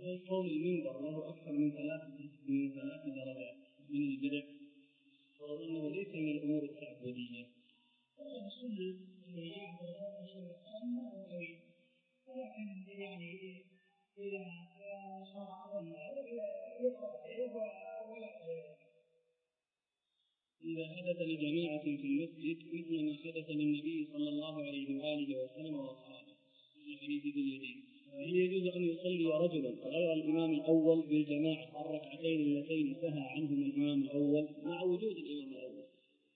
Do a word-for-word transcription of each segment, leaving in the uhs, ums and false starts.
قول المنبر له أكثر من ثلاث من ثلاث درجات من البدع، وأنه ليس من الأمور التعبدية. السنة اللي يعبد الرسول السنة طويل، ولكن يعني إذا صار أظن يقرأ ولا إذا حدث لجماعة في المسجد مثل ما حدث للنبي صلى الله عليه وآله وسلم وأصحابه في حديث ذي اليدين، هل يجوز أن يصلي رجلا غير الإمام الأول بالجماعة الركعتين اللتين سهى عنهما الإمام الأول مع وجود الإمام الأول؟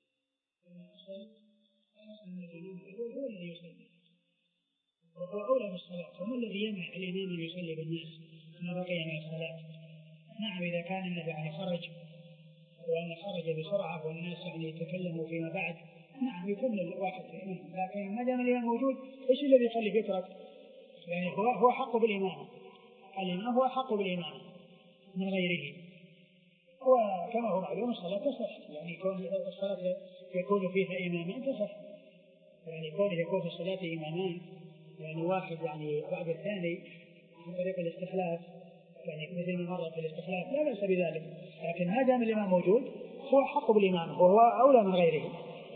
هو الذي يصلي وهو أولى بالصلاة، وما الذي يمنع الإمام أن يصلي بالناس ما بقي من الصلاة؟ نعم إذا كان النبي يعني خرج وأن خرج بسرعة والناس يعني يتكلموا فيما بعد نعم يكمل الواحد منهم، لكن ما دام الإمام موجود إيش الذي يخلي يترك؟ يعني هو هو حق بالإمامة، الإمام هو حق بالإمامة من غيره. وكما هو معلوم الصلاة تصح، يعني كون الصلاة يكون فيها إمامان تصح، يعني كون يكون في الصلاة إمامان يعني واحد يعني بعد الثاني عن طريق الاستخلاف، يعني مثل ما مر في الاستخلاف لا بأس بذلك، لكن ما دام الإمام موجود هو حق بالإمامة وهو أولى من غيره.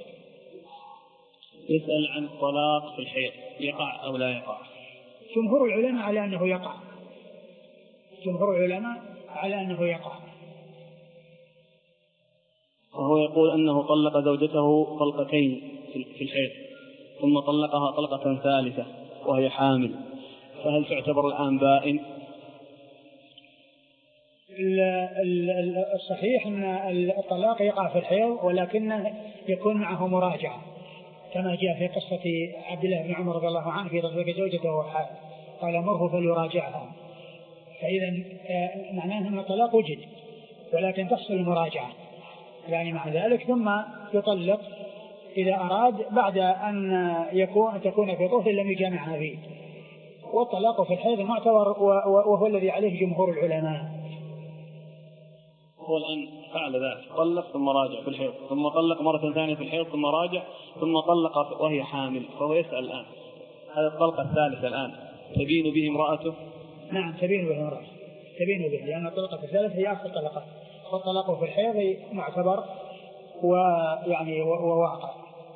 يسأل عن الطلاق في الحيض يقع أو لا يقع؟ جمهور العلماء على أنه يقع، جمهور العلماء على أنه يقع. وهو يقول أنه طلق زوجته طلقتين في الحيض ثم طلقها طلقة ثالثة وهي حامل، فهل تعتبر الآن بائن؟ الصحيح أن الطلاق يقع في الحيض ولكن يكون معه مراجعة، كما جاء في قصة عبد الله بن عمر رضي الله عنه في تطليق زوجته وهو حامل قال مره فليراجعها، فإذا معناه أن الطلاق وجد ولكن تحصل المراجعة يعني مع ذلك، ثم يطلق إذا أراد بعد أن يكون تكون في طهر لم يجامعها فيه. والطلاق في الحيض معتبر وهو الذي عليه جمهور العلماء. هو الآن فعل ذلك، طلق ثم راجع في الحيض ثم طلق مرة ثانية في الحيض ثم راجع ثم طلق وهي حامل، فهو يسأل الآن هذا الطلقة الثالثة الآن تبين به امرأته؟ نعم تبين به امرأته، تبين به، لأن الطلقة الثالثة هي آخر طلقة، والطلاق في الحيض معتبر ويعني وواقع.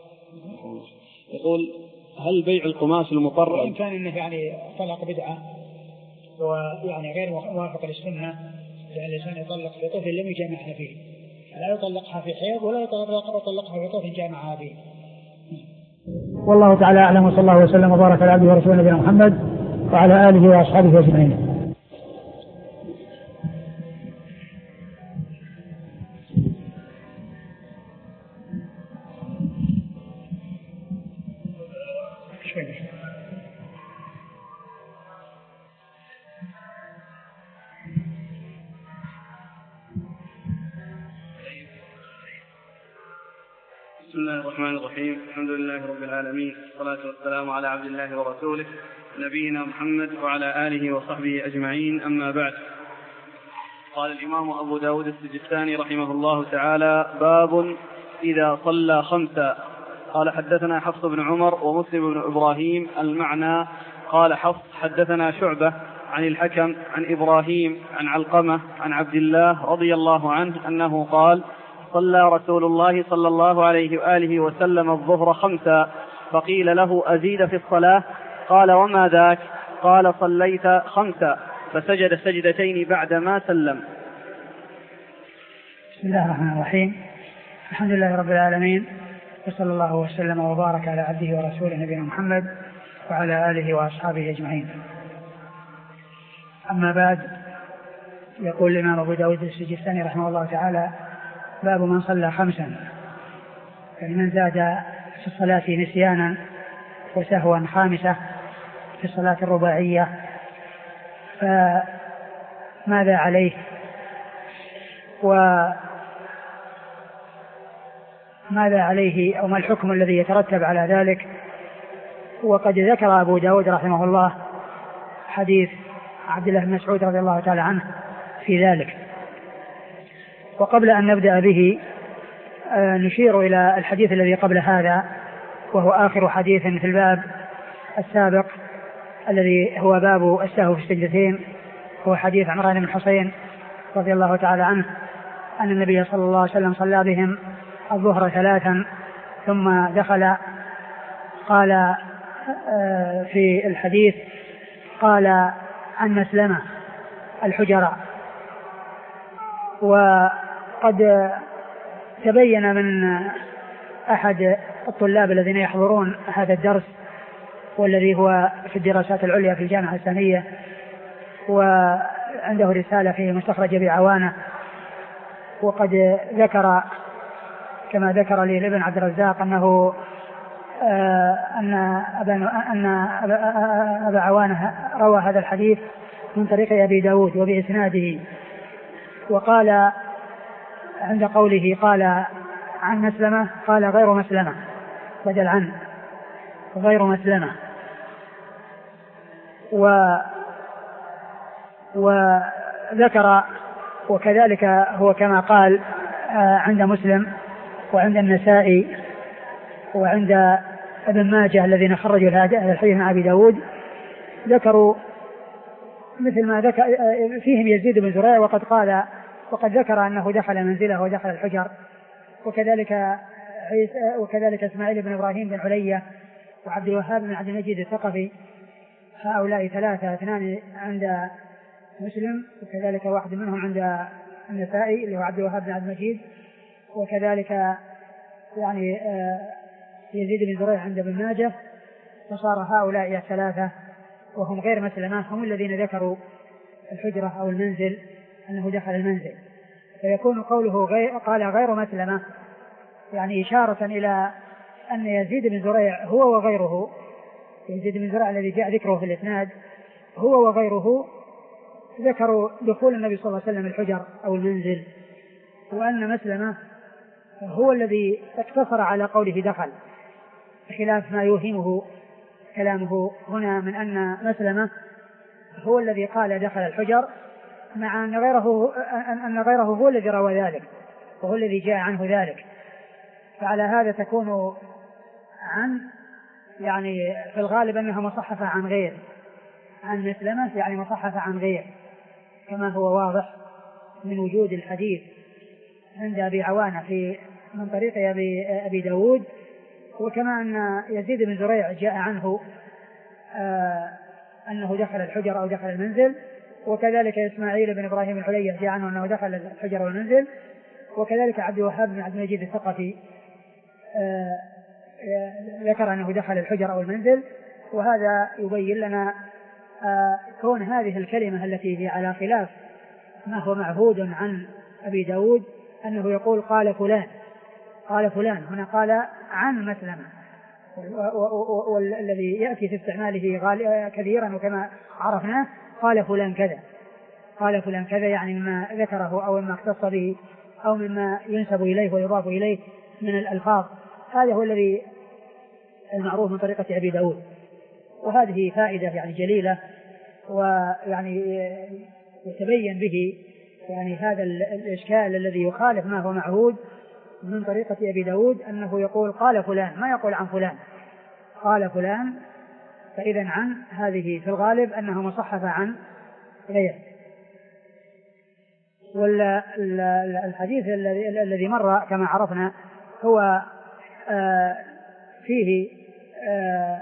يقول هل بيع القماش المطرز وإن كان إنه يعني طلق بدعة ويعني غير موافق للسنة، لأن الإنسان يطلق في طهر لم يجامعها فيه، لا يطلقها في حيض ولا يطلقها في طهر جامعها فيه. والله تعالى أعلم، وصلى الله وسلم وبارك على عبده ورسوله نبينا محمد وعلى آله وأصحابه أجمعين. بسم الله الرحمن الرحيم، الحمد لله رب العالمين، والصلاة والسلام على عبد الله ورسوله نبينا محمد وعلى آله وصحبه أجمعين، أما بعد. قال الإمام أبو داود السجستاني رحمه الله تعالى: باب إذا صلى خمسا. قال حدثنا حفص بن عمر ومسلم بن إبراهيم المعنى. قال حفص حدثنا شعبة عن الحكم عن إبراهيم عن علقمة عن عبد الله رضي الله عنه أنه قال: صلى رسول الله صلى الله عليه وآله وسلم الظهر خمسا، فقيل له: أزيد في الصلاة؟ قال: وما ذاك؟ قال: صليت خمسا، فسجد سجدتين بعدما سلم. بسم الله الرحمن الرحيم، الحمد لله رب العالمين، وصلى الله وسلم وبارك على عبده ورسوله نبينا محمد وعلى آله وأصحابه أجمعين. أما بعد، يقول الإمام أبو داود السجستاني رحمه الله تعالى: باب من صلى خمسا، يعني من زاد في الصلاة نسيانا وسهوا خامسة في الصلاة الرباعية فماذا عليه وماذا عليه أو ما الحكم الذي يترتب على ذلك. وقد ذكر أبو داود رحمه الله حديث عبد الله بن مسعود رضي الله تعالى عنه في ذلك. وقبل أن نبدأ به نشير إلى الحديث الذي قبل هذا، وهو آخر حديث في الباب السابق الذي هو باب السهو في السجدتين. هو حديث عمران بن حسين رضي الله تعالى عنه أن النبي صلى الله عليه وسلم صلى بهم الظهر ثلاثا ثم دخل. قال في الحديث قال عن مسلمة الحجراء. وقد تبين من أحد الطلاب الذين يحضرون هذا الدرس والذي هو في الدراسات العليا في الجامعة الإسلامية وعنده رسالة في مستخرج أبي عوانة، وقد ذكر كما ذكر لي لابن عبد الرزاق أنه أن أن أبا عوانة روى هذا الحديث من طريق أبي داود وبإسناده. وقال عند قوله قال عن مسلمة قال غير مسلمة بدل عن غير مسلمة. و وذكر وكذلك هو كما قال عند مسلم وعند النسائي وعند ابن ماجه الذين خرجوا هذا الحديث مع أبي داود ذكروا مثل ما ذكر فيهم يزيد بن زريع وقد قال وقد ذكر أنه دخل منزله ودخل الحجر، وكذلك وكذلك إسماعيل بن إبراهيم بن علية وعبد الوهاب بن عبد المجيد الثقفي. هؤلاء ثلاثة اثنان عند مسلم وكذلك واحد منهم عند النسائي اللي هو عبد الوهاب بن عبد المجيد، وكذلك يعني يزيد بن زريع عند ابن ماجه. فصار هؤلاء الثلاثة وهم غير مسلمة هم الذين ذكروا الحجرة أو المنزل أنه دخل المنزل. فيكون قوله غير قال غير مسلمة يعني إشارة إلى أن يزيد بن زريع هو وغيره، يزيد بن زريع الذي جاء ذكره في الإسناد هو وغيره ذكروا دخول النبي صلى الله عليه وسلم الحجر أو المنزل، وأن مسلمة هو الذي اقتصر على قوله دخل، بخلاف ما يوهمه كلامه هنا من أن مسلمة هو الذي قال دخل الحجر، مع أن غيره أن غيره هو الذي روى ذلك وهو الذي جاء عنه ذلك. فعلى هذا تكون عن يعني في الغالب أنها مصحفة عن غير، عن مسلمة يعني مصحفة عن غير، كما هو واضح من وجود الحديث عند أبي عوانة في من طريق أبي, أبي داود، وكما أن يزيد بن زريع جاء عنه آه أنه دخل الحجر أو دخل المنزل، وكذلك إسماعيل بن إبراهيم الحلية جاء عنه أنه دخل الحجر والمنزل، وكذلك عبد الوهاب بن عبد المجيد الثقفي آه ذكر أنه دخل الحجر أو المنزل. وهذا يبين لنا آه كون هذه الكلمة التي هي على خلاف ما هو معهود عن أبي داود أنه يقول قال فلان قال فلان هنا قال عن مسلمة، والذي يأتي في استعماله كثيرا وكما عرفناه قال فلان كذا قال فلان كذا يعني مما ذكره أو مما اختص به أو مما ينسب إليه ويضاف إليه من الألفاظ. هذا هو الذي المعروف من طريقة أبي داود، وهذه فائدة يعني جليلة، ويعني يتبين به يعني هذا الإشكال الذي يخالف ما هو معهود من طريقة أبي داود أنه يقول قال فلان ما يقول عن فلان، قال فلان. فإذا عن هذه في الغالب أنه مصحف عن غير. والحديث الذي مر كما عرفنا هو آه فيه آه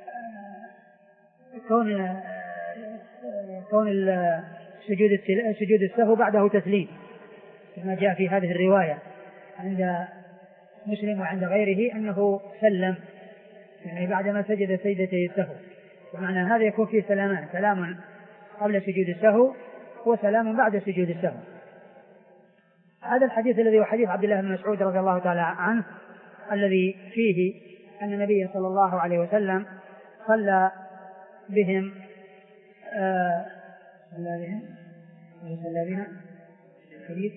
كون كون سجود سجود السهو بعده تسليم كما جاء في هذه الرواية عند مسلم وعند غيره أنه سلم يعني بعدما سجد سجدتي السهو، ومعنى هذا يكون فيه سلامان، سلام قبل سجود السهو وسلام بعد سجود السهو. هذا الحديث الذي هو حديث عبد الله بن مسعود رضي الله تعالى عنه الذي فيه أن النبي صلى الله عليه وسلم صلى بهم آه صلى بهم صلى بنا حديث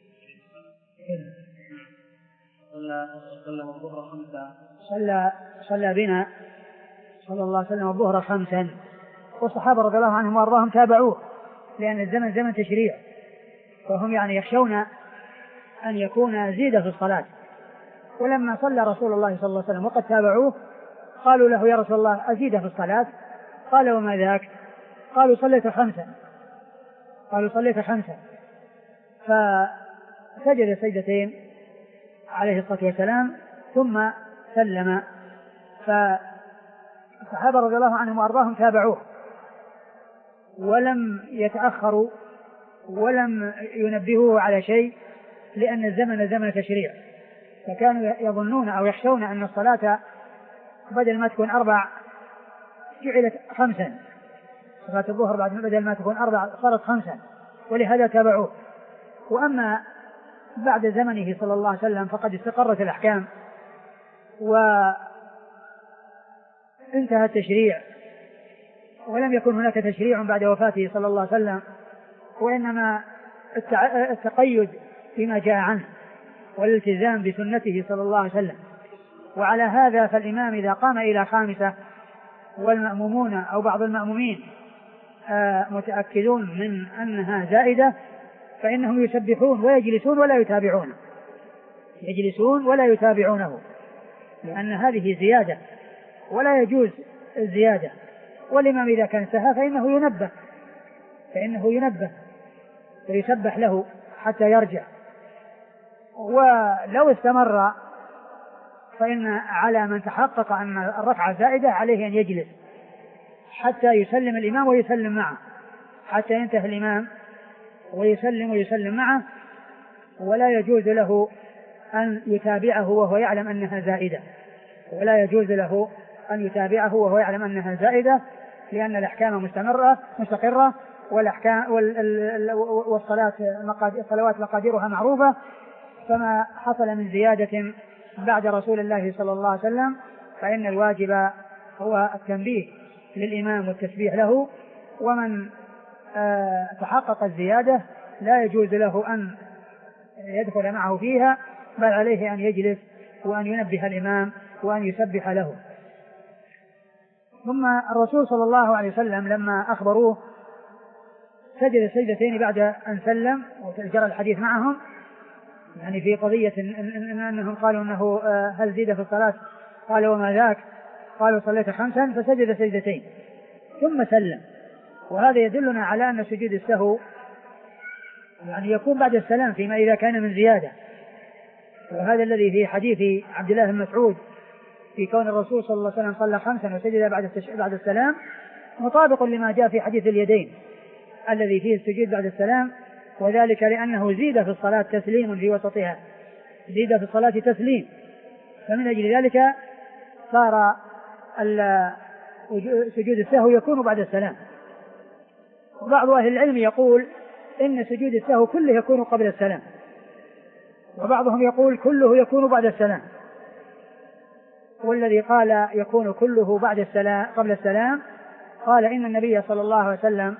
صلى الظهر خمسة صلى صلى بنا صلى الله عليه وسلم الظهر خمسا، والصحابة رضي الله عنهم وارضاهم تابعوه لأن الزمن زمن تشريع، وهم يعني يخشون أن يكون زيد في الصلاة. ولما صلى رسول الله صلى الله عليه وسلم وقد تابعوه قالوا له يا رسول الله أزيد في الصلاة؟ قال وما ذاك؟ قالوا صليت خمسا. قالوا صليت خمسا، فسجد سجدتين عليه الصلاة والسلام ثم سلم. فالصحابة رضي الله عنهم وأرضاهم تابعوه ولم يتأخروا ولم ينبهوه على شيء، لأن الزمن زمن تشريع، فكانوا يظنون أو يخشون أن الصلاة بدل ما تكون أربع جعلت خمسا، صلاة الظهر بعد بدل ما تكون أربع صارت خمسا، ولهذا تابعوه. وأما بعد زمنه صلى الله عليه وسلم فقد استقرت الأحكام وانتهى التشريع، ولم يكن هناك تشريع بعد وفاته صلى الله عليه وسلم، وإنما التقيد بما جاء عنه والالتزام بسنته صلى الله عليه وسلم. وعلى هذا فالإمام إذا قام إلى خامسة والمأمومون أو بعض المأمومين متأكدون من أنها زائدة فإنهم يسبحون ويجلسون ولا يتابعونه، يجلسون ولا يتابعونه، لأن هذه زيادة ولا يجوز الزيادة. والإمام إذا كان سهى فإنه ينبه فإنه ينبه ويسبح له حتى يرجع. ولو استمر فإن على من تحقق أن الركعة زائدة عليه أن يجلس حتى يسلم الإمام ويسلم معه، حتى ينتهي الإمام ويسلم ويسلم معه، ولا يجوز له أن يتابعه وهو يعلم أنها زائدة، ولا يجوز له أن يتابعه وهو يعلم أنها زائدة، لأن الأحكام مستمرة مستقرة، والأحكام والصلاة الصلوات مقاديرها معروفة، فما حصل من زيادة بعد رسول الله صلى الله عليه وسلم فإن الواجب هو التنبيه للإمام والتسبيح له. ومن آه تحقق الزيادة لا يجوز له أن يدخل معه فيها، بل عليه أن يجلس وأن ينبه الإمام وأن يسبح له. ثم الرسول صلى الله عليه وسلم لما أخبروه سجد سجدتين بعد أن سلم، وجرى الحديث معهم يعني في قضية إن أنهم قالوا أنه هل زيد في الصلاة؟ قال وما ذاك؟ قالوا صليت خمسا، فسجد سجدتين ثم سلم. وهذا يدلنا على أن سجود السهو يعني يكون بعد السلام فيما إذا كان من زيادة، وهذا الذي في حديث عبد الله بن مسعود في كون الرسول صلى الله عليه وسلم صلى خمسا وسجد بعد بعد السلام مطابق لما جاء في حديث اليدين الذي فيه السجود بعد السلام، وذلك لأنه زيد في الصلاة تسليم في وسطها، زيد في الصلاة تسليم، فمن أجل ذلك صار سجود السهو يكون بعد السلام. وبعض أهل العلم يقول إن سجود السهو كله يكون قبل السلام، وبعضهم يقول كله يكون بعد السلام. والذي قال يكون كله بعد السلام قبل السلام قال إن النبي صلى الله عليه وسلم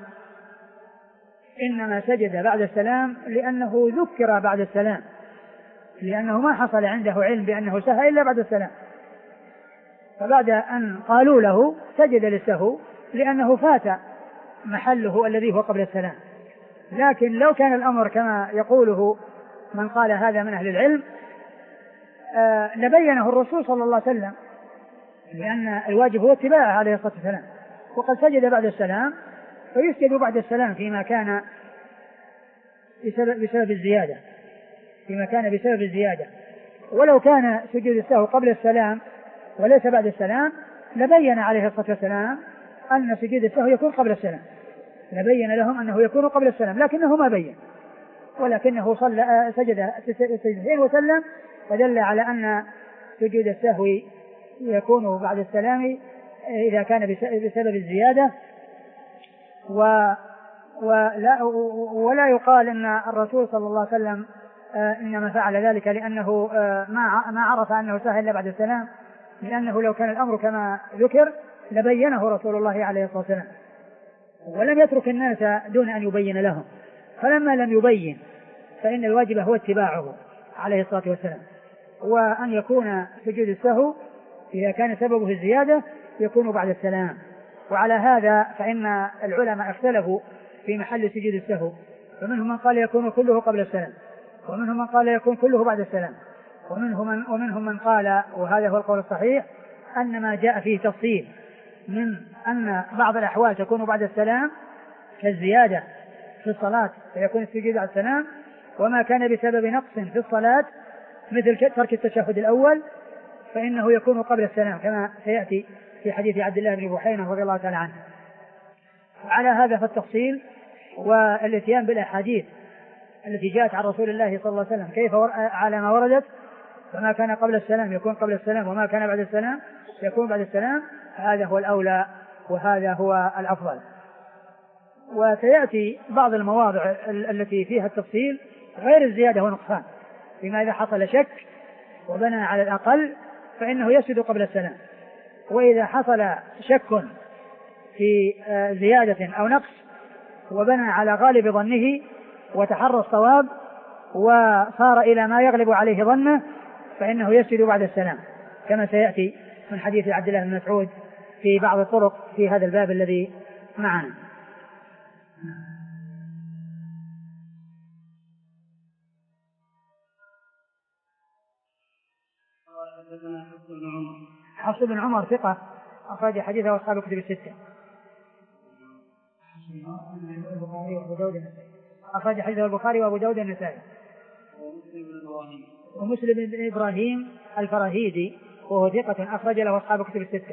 إنما سجد بعد السلام لأنه ذكر بعد السلام، لأنه ما حصل عنده علم بأنه سهى إلا بعد السلام، فبعد أن قالوا له سجد للسهو لأنه فات محله الذي هو قبل السلام. لكن لو كان الأمر كما يقوله من قال هذا من أهل العلم آه لبينه الرسول صلى الله عليه وسلم، لأن الواجب هو اتباعه عليه الصلاة والسلام، وقد سجد بعد السلام فيسجد بعد السلام فيما كان بسبب, بسبب الزيادة فيما كان بسبب الزيادة. ولو كان سجود السهو قبل السلام وليس بعد السلام لبين عليه الصلاة والسلام أن سجود السهو يكون قبل السلام، لبين لهم أنه يكون قبل السلام، لكنه ما بين، ولكنه صلى سجد سجدتين وسلم، فدل على أن سجود السهو يكون بعد السلام إذا كان بسبب الزيادة. و ولا, ولا يقال أن الرسول صلى الله عليه وسلم إنما فعل ذلك لأنه ما ما عرف أنه سهى إلا بعد السلام، لأنه لو كان الأمر كما ذكر لبينه رسول الله عليه الصلاة والسلام، ولم يترك الناس دون أن يبين لهم، فلما لم يبين فإن الواجب هو اتباعه عليه الصلاة والسلام، وأن يكون سجود السهو إذا كان سببه الزيادة يكون بعد السلام. وعلى هذا فإن العلماء اختلفوا في محل سجود السهو، فمنهم من قال يكون كله قبل السلام، ومنهم من قال يكون كله بعد السلام، ومنهم من, ومنهم من قال وهذا هو القول الصحيح أن ما جاء فيه تفصيل من أن بعض الأحوال تكون بعد السلام كالزيادة في الصلاة فيكون السجود بعد السلام، وما كان بسبب نقص في الصلاة مثل ترك التشهد الأول فإنه يكون قبل السلام كما سيأتي في حديث عبد الله بن بحينة رضي الله تعالى عنه. على هذا فالتفصيل والاتيان بالأحاديث التي جاءت عن رسول الله صلى الله عليه وسلم كيف على ما وردت، فما كان قبل السلام يكون قبل السلام، وما كان بعد السلام يكون بعد السلام، هذا هو الأولى وهذا هو الأفضل. وسيأتي بعض المواضع التي فيها التفصيل غير الزيادة والنقصان، بما إذا حصل شك وبنى على الأقل فإنه يسجد قبل السلام، وإذا حصل شك في زيادة أو نقص وبنى على غالب ظنه وتحرى الصواب وصار إلى ما يغلب عليه ظنه فإنه يسجد بعد السلام، كما سيأتي من حديث عبد الله بن مسعود في بعض الطرق في هذا الباب الذي معنا. حفص بن عمر ثقة أخرج حديثه أصحاب الكتب الستة. أخرج حديثه البخاري وأبو داود النسائي. ومسلم بن إبراهيم الفراهيدي وهو ثقة أخرج له أصحاب الكتب الستة.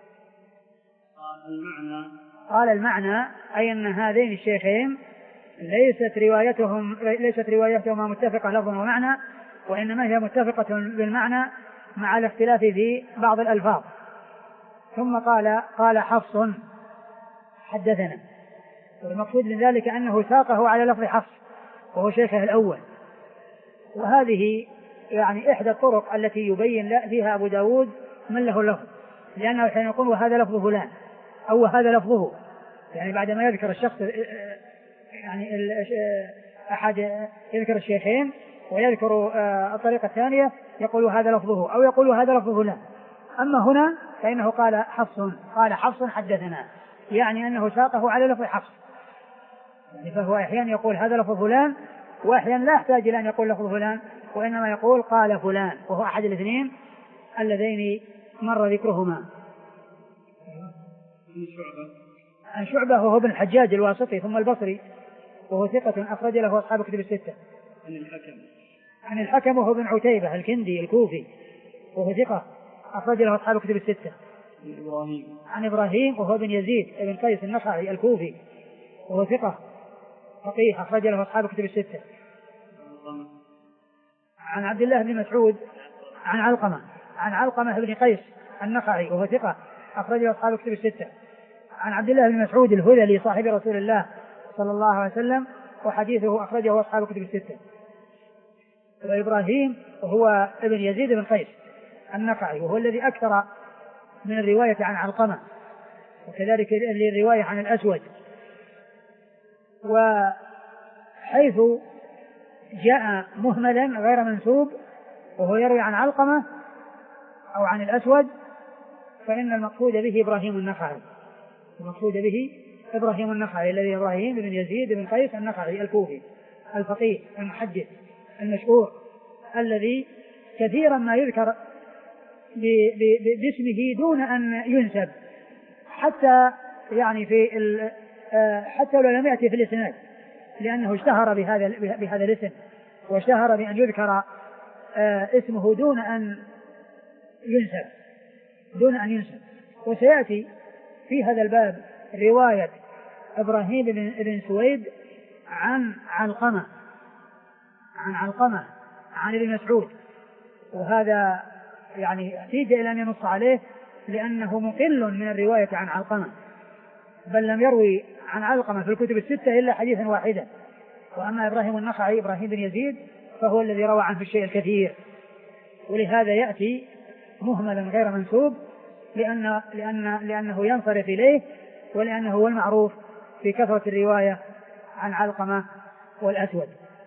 قال المعنى أي أن هذين الشيخين ليست روايتهم ليست روايتهما متفقة لفظا ومعنى، وإنما هي متفقة بالمعنى مع الاختلاف في بعض الألفاظ. ثم قال قال حفص حدثنا، والمقصود من ذلك أنه ساقه على لفظ حفص وهو شيخه الأول، وهذه يعني إحدى الطرق التي يبين فيها أبو داود من له اللفظ، لأنه حين يقول وهذا لفظ فلان أو هذا لفظه، يعني بعدما يذكر الشخص يعني أحد يذكر الشيخين ويذكر الطريقة الثانية يقول هذا لفظه أو يقول هذا لفظ فلان. أما هنا فإنه قال حفص قال حفص حدثنا، يعني أنه ساقه على لفظ حفص، يعني فهو أحيانا يقول هذا لفظ فلان، وأحيانا لا يحتاج إلى أن يقول لفظ فلان، وإنما يقول قال فلان، وهو أحد الاثنين اللذين مر ذكرهما. عن شعبة وهو ابن الحجاج الواسطي ثم البصري وهو ثقة أخرج له أصحاب الكتب الستة. عن الحكم عن الحكم وهو ابن عتيبة الكندي الكوفي وهو ثقة أخرج له أصحاب الكتب الستة. عن إبراهيم عن إبراهيم وهو ابن يزيد ابن قيس النخعي الكوفي وهو ثقة فقيه أخرج له أصحاب الكتب الستة. عن عبد الله بن مسعود عن علقمة عن علقمة بن قيس النخعي وهو ثقة أخرج له أصحاب الكتب الستة. عن عبد الله بن مسعود الهذلي صاحب رسول الله صلى الله عليه وسلم وحديثه أخرجه أصحاب الكتب الستة. وإبراهيم وهو ابن يزيد بن قيس النخعي وهو الذي أكثر من الرواية عن علقمة، وكذلك الرواية عن الأسود. وحيث جاء مهملا غير منسوب وهو يروي عن علقمة أو عن الأسود فإن المقصود به إبراهيم النخعي، المقصود به إبراهيم النخعي الذي إبراهيم بن يزيد بن قيس النخعي الكوفي الفقيه المحدث المشهور الذي كثيرا ما يذكر باسمه دون أن ينسب، حتى يعني في حتى لو لم يأتي في الإسناد، لأنه اشتهر بهذا بهذا الاسم واشتهر بأن يذكر اسمه دون أن ينسب دون أن ينسب. وسيأتي في هذا الباب رواية إبراهيم بن سويد عن علقمة عن علقمة عن ابن مسعود، وهذا يعني احتاج إلى أن ينص عليه لأنه مقل من الرواية عن علقمة، بل لم يروي عن علقمة في الكتب الستة إلا حديثا واحدا. وأما إبراهيم النخعي إبراهيم بن يزيد فهو الذي روى عنه الشيء الكثير، ولهذا يأتي مهملا غير منسوب لأن لأن لأنه ينصرف إليه، ولأنه هو المعروف في كثرة الرواية عن علقمة والأسود.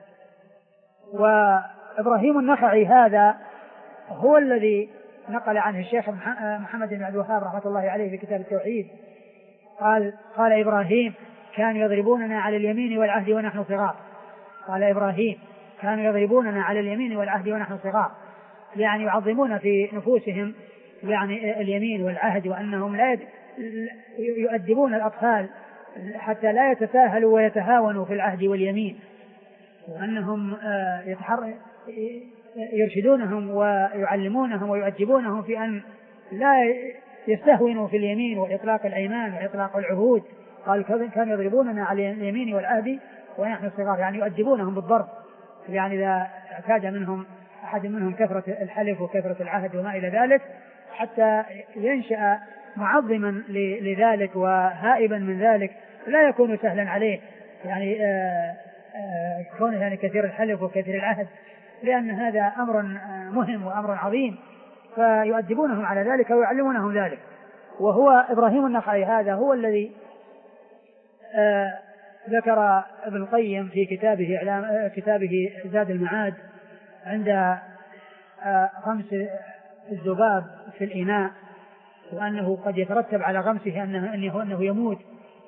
وإبراهيم النخعي هذا هو الذي نقل عنه الشيخ محمد بن عبد الوهاب رحمة الله عليه في كتاب التوحيد، قال قال إبراهيم كانوا يضربوننا على اليمين والعهد ونحن صغار. قال إبراهيم كانوا يضربوننا على اليمين والعهد ونحن صغار، يعني يعظمون في نفوسهم يعني اليمين والعهد، وأنهم لا يؤدبون الأطفال حتى لا يتساهلوا ويتهاونوا في العهد واليمين، وأنهم يرشدونهم ويعلمونهم ويؤدبونهم في أن لا يستهونوا في اليمين وإطلاق الأيمان وإطلاق العهود. قال كانوا يضربوننا على اليمين والعهد ونحن صغار، يعني يؤدبونهم بالضرب، يعني إذا اعتاد منهم أحد منهم كثرة الحلف وكثرة العهد وما إلى ذلك، حتى ينشأ معظما لذلك وهائبا من ذلك، لا يكون سهلا عليه يعني آآ آآ كونه يعني كثير الحلف وكثير العهد، لأن هذا أمر مهم وأمر عظيم، فيؤدبونهم على ذلك ويعلمونهم ذلك. وهو إبراهيم النخعي هذا هو الذي ذكر ابن القيم في كتابه إعلام كتابه زاد المعاد عند غمس الذباب في الإناء، وأنه قد يترتب على غمسه أنه, أنه, أنه يموت.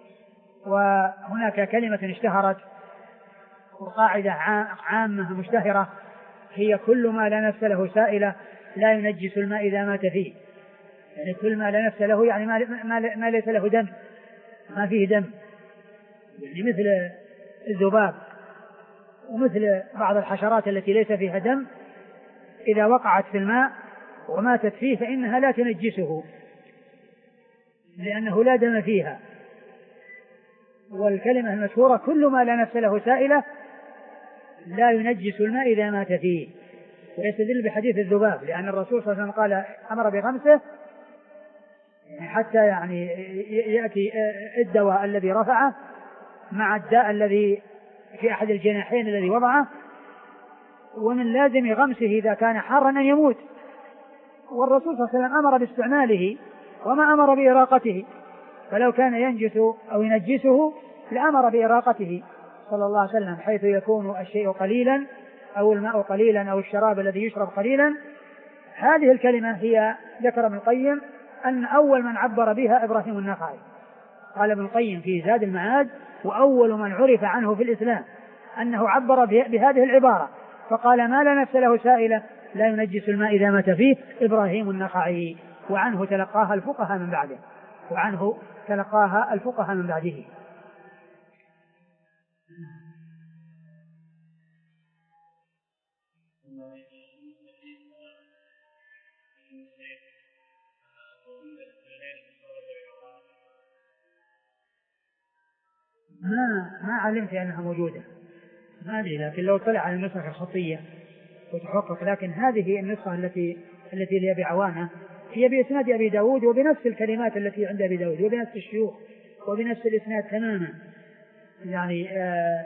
وهناك كلمة اشتهرت وقاعدة عامة مشتهرة هي كل ما لا نفس له سائلة لا ينجس الماء إذا مات فيه، يعني كل ما لا نفس له يعني ما, ما, ما ليس له دم، ما فيه دم، يعني مثل الذباب ومثل بعض الحشرات التي ليس فيها دم إذا وقعت في الماء وماتت فيه فإنها لا تنجسه لأنه لا دم فيها. والكلمة المشهورة كل ما لا نفس له سائلة لا ينجس الماء إذا مات فيه، ويستدل بحديث الذباب لأن الرسول صلى الله عليه وسلم قال أمر بغمسه حتى يعني يأتي الدواء الذي رفعه مع الداء الذي في أحد الجناحين الذي وضعه، ومن لازم غمسه إذا كان حارا أن يموت. والرسول صلى الله عليه وسلم أمر باستعماله وما أمر بإراقته، فلو كان ينجس أو ينجسه لأمر بإراقته صلى الله عليه وسلم، حيث يكون الشيء قليلا أو الماء قليلا أو الشراب الذي يشرب قليلا. هذه الكلمة هي ذكر ابن القيم أن أول من عبر بها إبراهيم النخعي. قال ابن القيم في زاد المعاد وأول من عرف عنه في الإسلام أنه عبر بهذه العبارة، فقال ما لا نفس له سائلة لا ينجس الماء إذا مات فيه إبراهيم النخعي، وعنه تلقاها الفقهاء من بعده وعنه تلقاها الفقهاء من بعده. ما ما علمت أنها موجودة، ما أدري، لكن لو طلع على النسخ الخطية وتحقق. لكن هذه النسخة التي التي لأبي عوانة هي بإسناد أبي داود وبنفس الكلمات التي عند أبي داود وبنفس الشيوخ وبنفس الإسناد تماما، يعني آه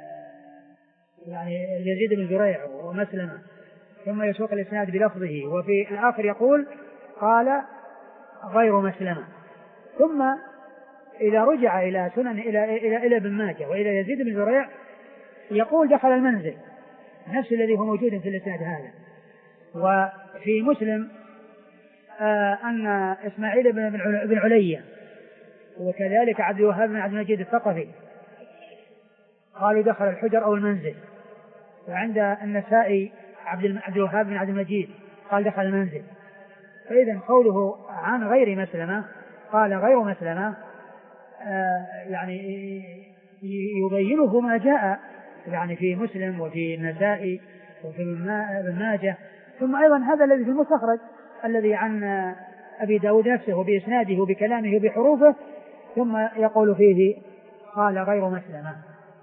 يعني يزيد بن زريع ومسلمة، ثم يسوق الإسناد بلفظه، وفي الآخر يقول قال غير مسلمة. ثم إذا رجع إلى سنن إلى إلى إلى ابن ماجه وإلى يزيد بن زريع يقول دخل المنزل، نفس الذي هو موجود في الإسناد هذا. وفي مسلم آه أن إسماعيل بن بن علية وكذلك عبد الوهاب بن عبد المجيد الثقفي قالوا دخل الحجر أو المنزل. وعند النسائي عبد الوهاب بن عبد المجيد قال دخل المنزل. فإذا قوله عن غير مسلمة قال غير مسلمة آه يعني يبينه ما جاء يعني في مسلم وفي النسائي وفي ابن ماجه. ثم أيضا هذا الذي في المستخرج الذي عن أبي داود نفسه بإسناده وبكلامه وبحروفه، ثم يقول فيه قال غير مسلمة.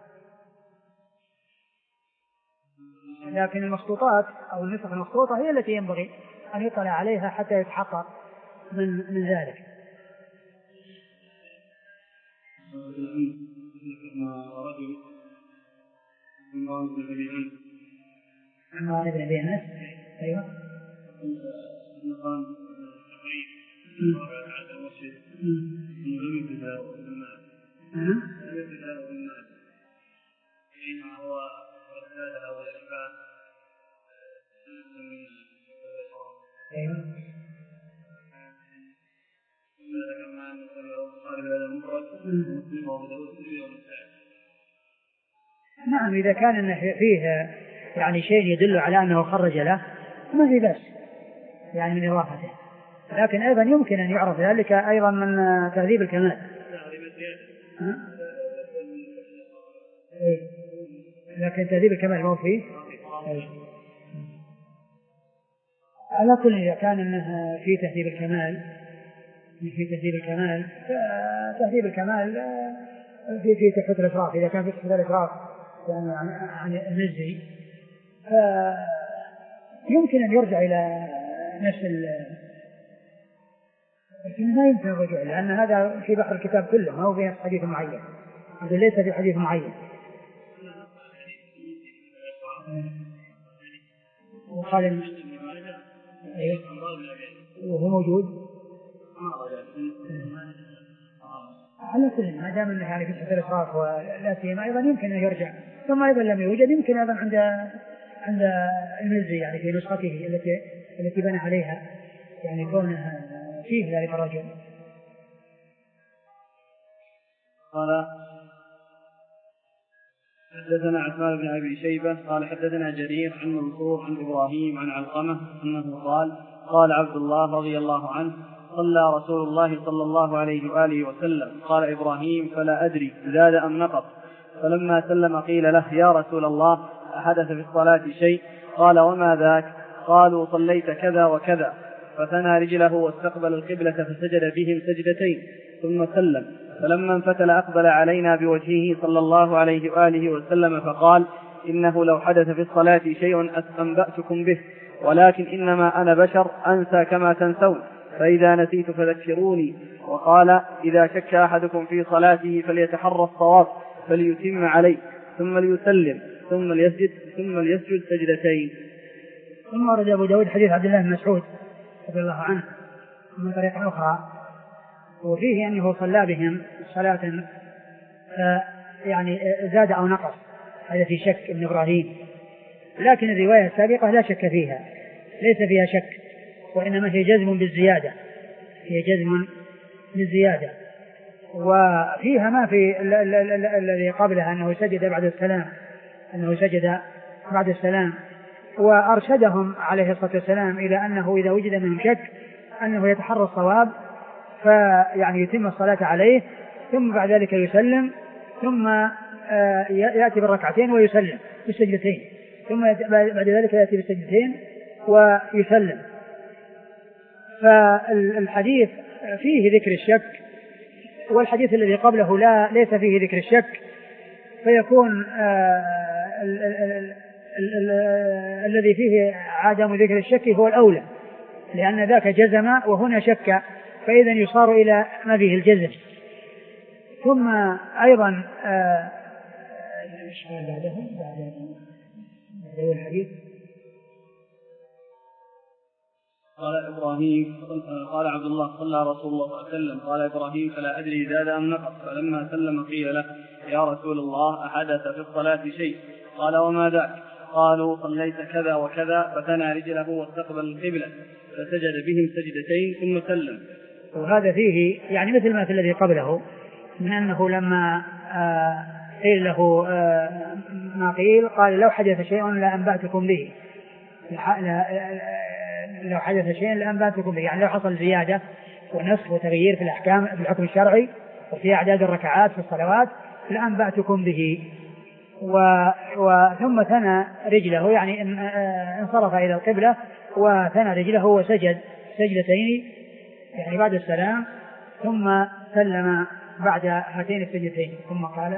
لكن المخطوطات أو النسخ المخطوطة هي التي ينبغي أن يطلع عليها حتى يتحقق من من ذلك. عمران بن أبي أنس. أيوة. مقام تقريب هذا المسجد لم يبتدأ بالمال لم يبتدأ بالمال حينما هو رسالة والإثبات من أيوة. كما قال هذا المفرد نعم، إذا كان فيه يعني شيء يدل على أنه خرج له ما في بأس يعني من إضافته، لكن أيضا يمكن أن يعرف ذلك أيضا من تهذيب الكمال. إيه. لكن تهذيب الكمال ما هو فيه. إيه. على كل إذا كان أنه في تهذيب الكمال في تهذيب الكمال تهذيب الكمال في في تحفة الإشراف، إذا كان في تحفة الإشراف يعني عن المزي يمكن أن يرجع إلى نفس ال لكن ما يمكن الرجوع، لأن هذا في بحر الكتاب كله، ما هو في حديث معين، هذا ليس في حديث معين. وقال أيوه وهو موجود على كل ما دام انه يعني في تحت الإشراف ولا سيما ايضا يمكن ان يرجع، ثم ايضا لم يوجد يمكن ايضا عند عند المزي يعني في نسخته التي التي بنى عليها يعني كونها فيه ذلك الرجل. قال حدثنا عثمان بن أبي شيبة قال حدثنا جرير عن منصور عن إبراهيم عن علقمة أنه قال قال عبد الله رضي الله عنه صلى رسول الله صلى الله عليه وآله وسلم. قال إبراهيم فلا أدري زاد أم نقص، فلما سلم قيل له يا رسول الله أحدث في الصلاة شيء؟ قال وما ذاك؟ قالوا صليت كذا وكذا، فثنى رجله واستقبل القبلة فسجد بهم سجدتين ثم سلم، فلما انفتل أقبل علينا بوجهه صلى الله عليه وآله وسلم فقال إنه لو حدث في الصلاة شيء أنبأتكم به، ولكن إنما أنا بشر أنسى كما تنسون، فإذا نسيت فذكروني. وقال إذا شك أحدكم في صلاته فليتحرى الصواب فليتم عليه ثم ليسلم ثم ليسجد ثم ليسجد سجدتين. ثم ورد أبو داود حديث عبد الله بن مسعود رضي الله عنه من طريقة أخرى وفيه أنه صلى بهم صلاة يعني زاد أو نقص، هذا في شك ابن إبراهيم، لكن الرواية السابقة لا شك فيها، ليس فيها شك، وإنما هي جزم بالزيادة، هي جزم بالزيادة. وفيها ما في الذي قبلها أنه سجد بعد السلام، أنه سجد بعد السلام، وأرشدهم عليه الصلاة والسلام إلى أنه إذا وجد منهم شك أنه يتحرى الصواب فيعني يتم الصلاة عليه، ثم بعد ذلك يسلم، ثم يأتي بالركعتين ويسلم بالسجدتين، ثم بعد ذلك يأتي بالسجدتين ويسلم. فالحديث فيه ذكر الشك، والحديث الذي قبله لا ليس فيه ذكر الشك، فيكون الذي فيه عدم ذكر الشك هو الأولى، لأن ذاك جزم وهنا شك، فإذا يصار إلى ما فيه الجزم. ثم أيضا بعده بعد الحديث قال إبراهيم قال عبد الله صلى رسول الله صلى الله عليه وسلم قال إبراهيم فلا أدري زاد أم نقص، فلما سلم قيل له يا رسول الله أحدث في الصلاة شيء؟ قال وما ذاك؟ قالوا صليت كذا وكذا، فثنى رجله واستقبل القبلة فسجد بهم سجدتين ثم سلم. وهذا فيه يعني مثل ما في الذي قبله من أنه لما قيل له ما قيل قال لو حدث شيء لأنبأتكم به، لو حدث شيء لأنبأتكم به، يعني لو حصل زيادة ونسخ وتغيير في الأحكام في الحكم الشرعي وفي أعداد الركعات في الصلوات لأنبأتكم به. وثم ثنى رجله يعني انصرف إلى القبلة وثنى رجله وسجد سجدتين يعني بعد السلام، ثم سلم بعد هاتين السجدتين، ثم قال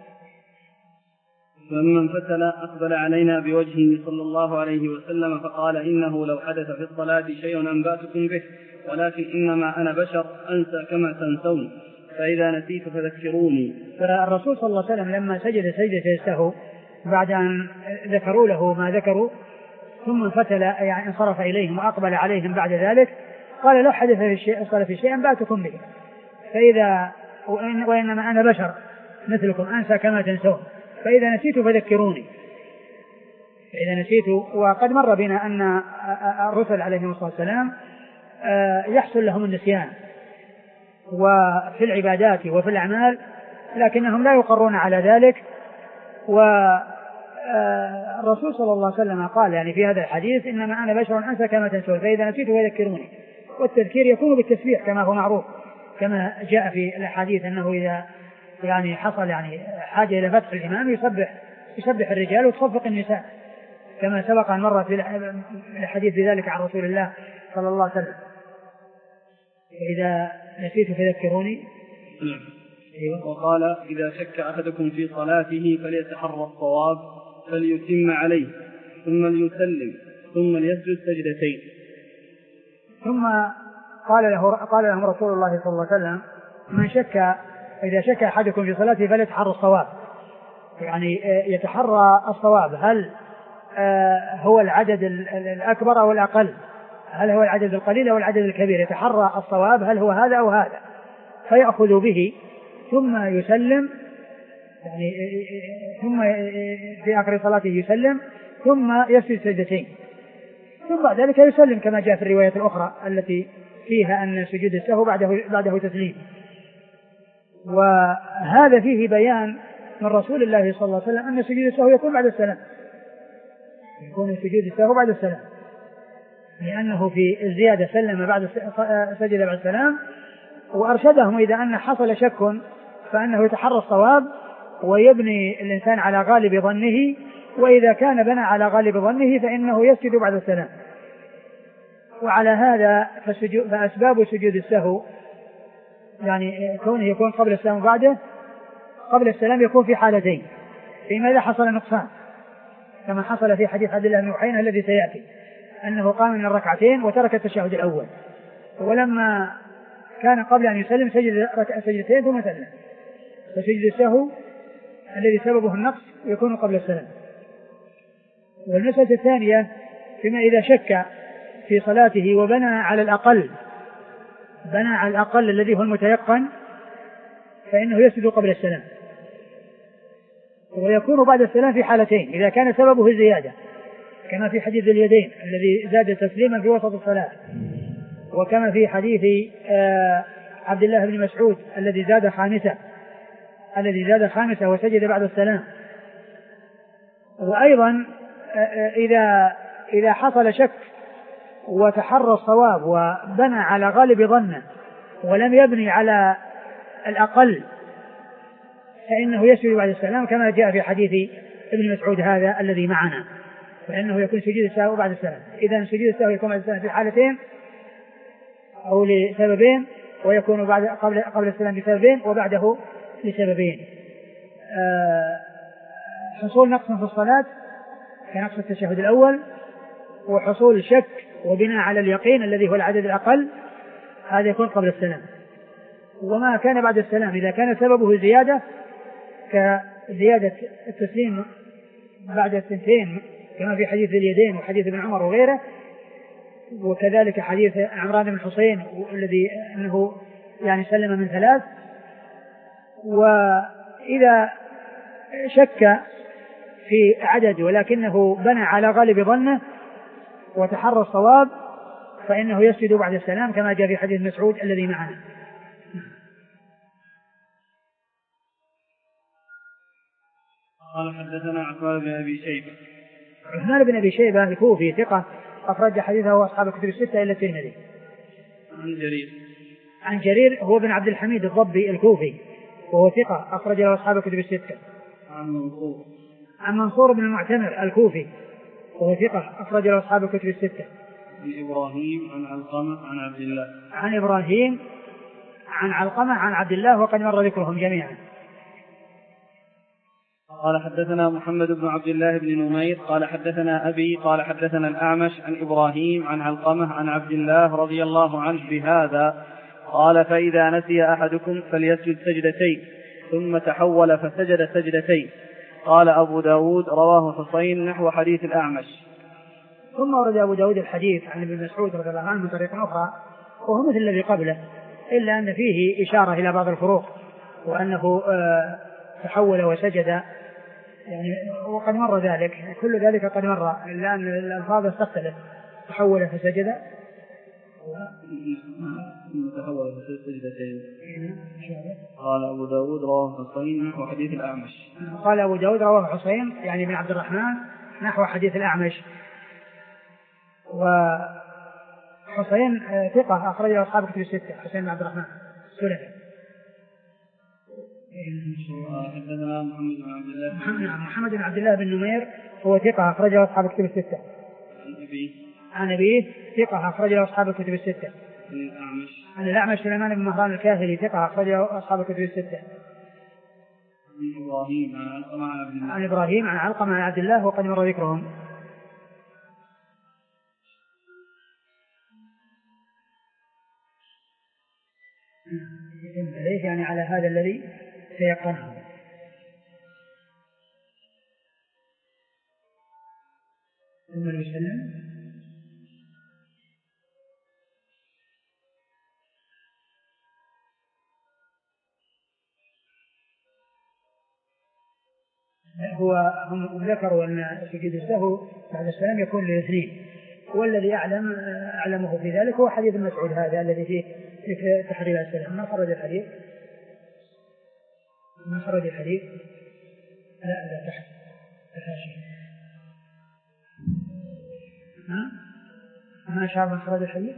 فلما انفتل أقبل علينا بوجهه صلى الله عليه وسلم فقال إنه لو حدث في الصلاة شيء أنبأتكم به، ولكن إنما أنا بشر أنسى كما تنسون، فإذا نسيت فذكروني. فالرسول صلى الله عليه وسلم لما سجد سجدة السهو بعد أن ذكروا له ما ذكروا ثم انفتل يعني انصرف إليهم وأقبل عليهم بعد ذلك قال لو حدث في الشيء صار في شيء أنبأتكم به، فإذا وإنما أنا بشر مثلكم أنسى كما تنسون، فإذا نسيت فذكروني، فإذا نسيت. وقد مر بنا أن الرسل عليهم الصلاة والسلام يحصل لهم النسيان وفي العبادات وفي الأعمال، لكنهم لا يقرون على ذلك. والرسول صلى الله عليه وسلم قال يعني في هذا الحديث إنما أنا بشر أنسى كما تنسون، فإذا نسيت فذكروني. والتذكير يكون بالتسبيح كما هو معروف، كما جاء في الحديث أنه إذا يعني حصل يعني حاجة إلى فتح الإمام يسبح يسبح الرجال وتصفق النساء كما سبق أن مرت في الحديث بذلك عن رسول الله صلى الله عليه وسلم. إذا نسيت فذكروني. أيوة. وقال إذا شك أحدكم في صلاته فليتحرى الصواب فليتم عليه ثم ليسلم ثم ليسجد سجدتين. ثم قال له قال لهم رسول الله صلى الله عليه وسلم من شك إذا شك أحدكم في صلاته فليتحرى الصواب، يعني يتحرى الصواب هل هو العدد الأكبر أو الأقل، هل هو العدد القليل أو العدد الكبير، يتحرى الصواب هل هو هذا أو هذا فيأخذ به ثم يسلم، يعني ثم في آخر صلاته يسلم ثم يسجد سجدتين ثم بعد ذلك يسلم كما جاء في الرواية الأخرى التي فيها أن سجود السهو بعده, بعده تسليم. وهذا فيه بيان من رسول الله صلى الله عليه وسلم أن سجود السهو يكون بعد السلام، يكون سجود السهو بعد السلام، لأنه في الزيادة سلم بعد سجد بعد السلام. وأرشدهم إذا أن حصل شك فأنه يتحرى الصواب ويبني الإنسان على غالب ظنه، وإذا كان بنى على غالب ظنه فإنه يسجد بعد السلام. وعلى هذا فأسباب سجود السهو يعني كونه يكون قبل السلام وبعده، قبل السلام يكون في حالتين، فيما إذا حصل نقصان كما حصل في حديث عبد الله بن بحينة الذي سيأتي أنه قام من الركعتين وترك التشهد الأول، ولما كان قبل أن يسلم سجد سجدتين ثم سلم، فسجد السهو الذي سببه النقص يكون قبل السلام. والمسألة الثانية فيما إذا شك في صلاته وبنى على الأقل بنى على الأقل الذي هو المتيقن فإنه يسجد قبل السلام، ويكون بعد السلام في حالتين إذا كان سببه الزيادة كما في حديث اليدين الذي زاد تسليما في وسط الصلاة، وكما في حديث عبد الله بن مسعود الذي زاد خامسة الذي زاد خامسة وسجد بعد السلام. وأيضا إذا إذا حصل شك وتحرى الصواب وبنى على غالب ظنه ولم يبني على الأقل فإنه يسجد بعد السلام كما جاء في حديث ابن مسعود هذا الذي معنا، فإنه يكون سجود السهو بعد السلام. إذا سجود السهو يكون بعد السلام في حالتين أو لسببين، ويكون بعد قبل قبل السلام بسببين وبعده لسببين. أه حصول نقص في الصلاة كنقص التشهد الأول، وحصول شك وبناء على اليقين الذي هو العدد الأقل هذا يكون قبل السلام. وما كان بعد السلام إذا كان سببه زيادة كزيادة التسليم بعد الثنتين كما في حديث اليدين وحديث ابن عمر وغيره، وكذلك حديث عمران بن حسين الذي أنه يعني سلم من ثلاث. وإذا شك في عدد ولكنه بنى على غالب ظنه وتحرى الصواب فإنه يسجد بعد السلام كما جاء في حديث مسعود الذي معنا. قال حدثنا عثمان بن أبي شيبة. عثمان بن أبي شيبة الكوفي ثقة أخرج حديثه أصحاب الكتب الستة إلا الترمذي. عن جرير عن جرير هو بن عبد الحميد الضبي الكوفي وهو ثقة أخرج له أصحاب الكتب الستة. عن منصور عن منصور بن المعتمر الكوفي وهو ثقة أخرج له أصحاب الكتب الستة. عن إبراهيم عن علقمة عن عبد الله. عن إبراهيم عن علقمة عن عبد الله وقد مر ذكرهم جميعا. قال حدثنا محمد بن عبد الله بن نمير قال حدثنا أبي قال حدثنا الأعمش عن إبراهيم عن علقمة عن عبد الله رضي الله عنه بهذا قال فإذا نسي أحدكم فليسجد سجدتين ثم تحول فسجد سجدتين. قال أبو داود رواه حسين نحو حديث الأعمش. ثم ورد أبو داود الحديث عن ابن مسعود رضي الله عنه من طريق أخرى وهو مثل الذي قبله إلا أن فيه إشارة إلى بعض الفروق وأنه آه تحول وسجد يعني وقد مر ذلك كل ذلك قد مر إلا أن الألفاظ تختلف تحول فسجد تحول فسجدتين. قال أبو داود رواه حسين نحو حديث الأعمش. قال أبو داود رواه حسين يعني بن عبد الرحمن نحو حديث الأعمش. وحسين ثقة أخرجه أصحاب الكتب الستة حسين بن عبد الرحمن سلفي. حدثنا محمد بن عبد الله محمد بن عبد الله بن نمير هو ثقة أخرجه أصحاب الكتب الستة. عن أبيه عن أبيه ثقة أخرجه أصحاب الكتب الستة. عن الأعمش عن الأعمش سليمان بن مهران الكاهلي ثقة أخرجه أصحاب الكتب الستة. عن إبراهيم عن علقمة عن عبد الله عن إبراهيم عن علقمة عن عبد الله وقد مر ذكرهم. ليس يعني على هذا الذي سيقنه. ثم يسلم هو هم ذكروا أن سجود السهو بعد السلام يكون لاثنين، والذي أعلم أعلمه في ذلك هو حديث مسعود هذا الذي فيه في تحرير السلام. ما خرج الحديث ما خرج الحديث لا لا تحت الحاشية ها ما شاء من خرج الحديث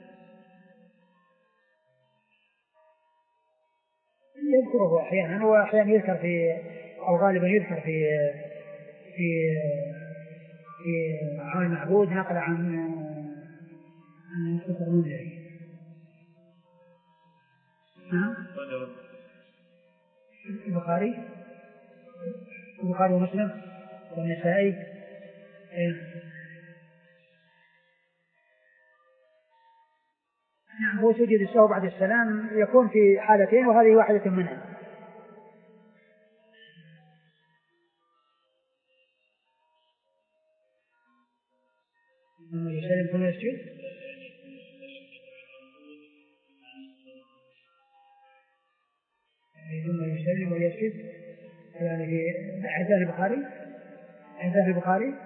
يذكره أحيانا وأحيانا يذكر في أو غالبا يذكر في في في عون المعبود نقل عن عن مختصر المنذري. البخاري البخاري ومسلم والنسائي. نعم هو سجد السهو بعد السلام يكون في حالتين وهذه واحدة منها. ثم يسلم ثم يسجد ثم يسلم ويسجد يعني في حديث البخاري حديث البخاري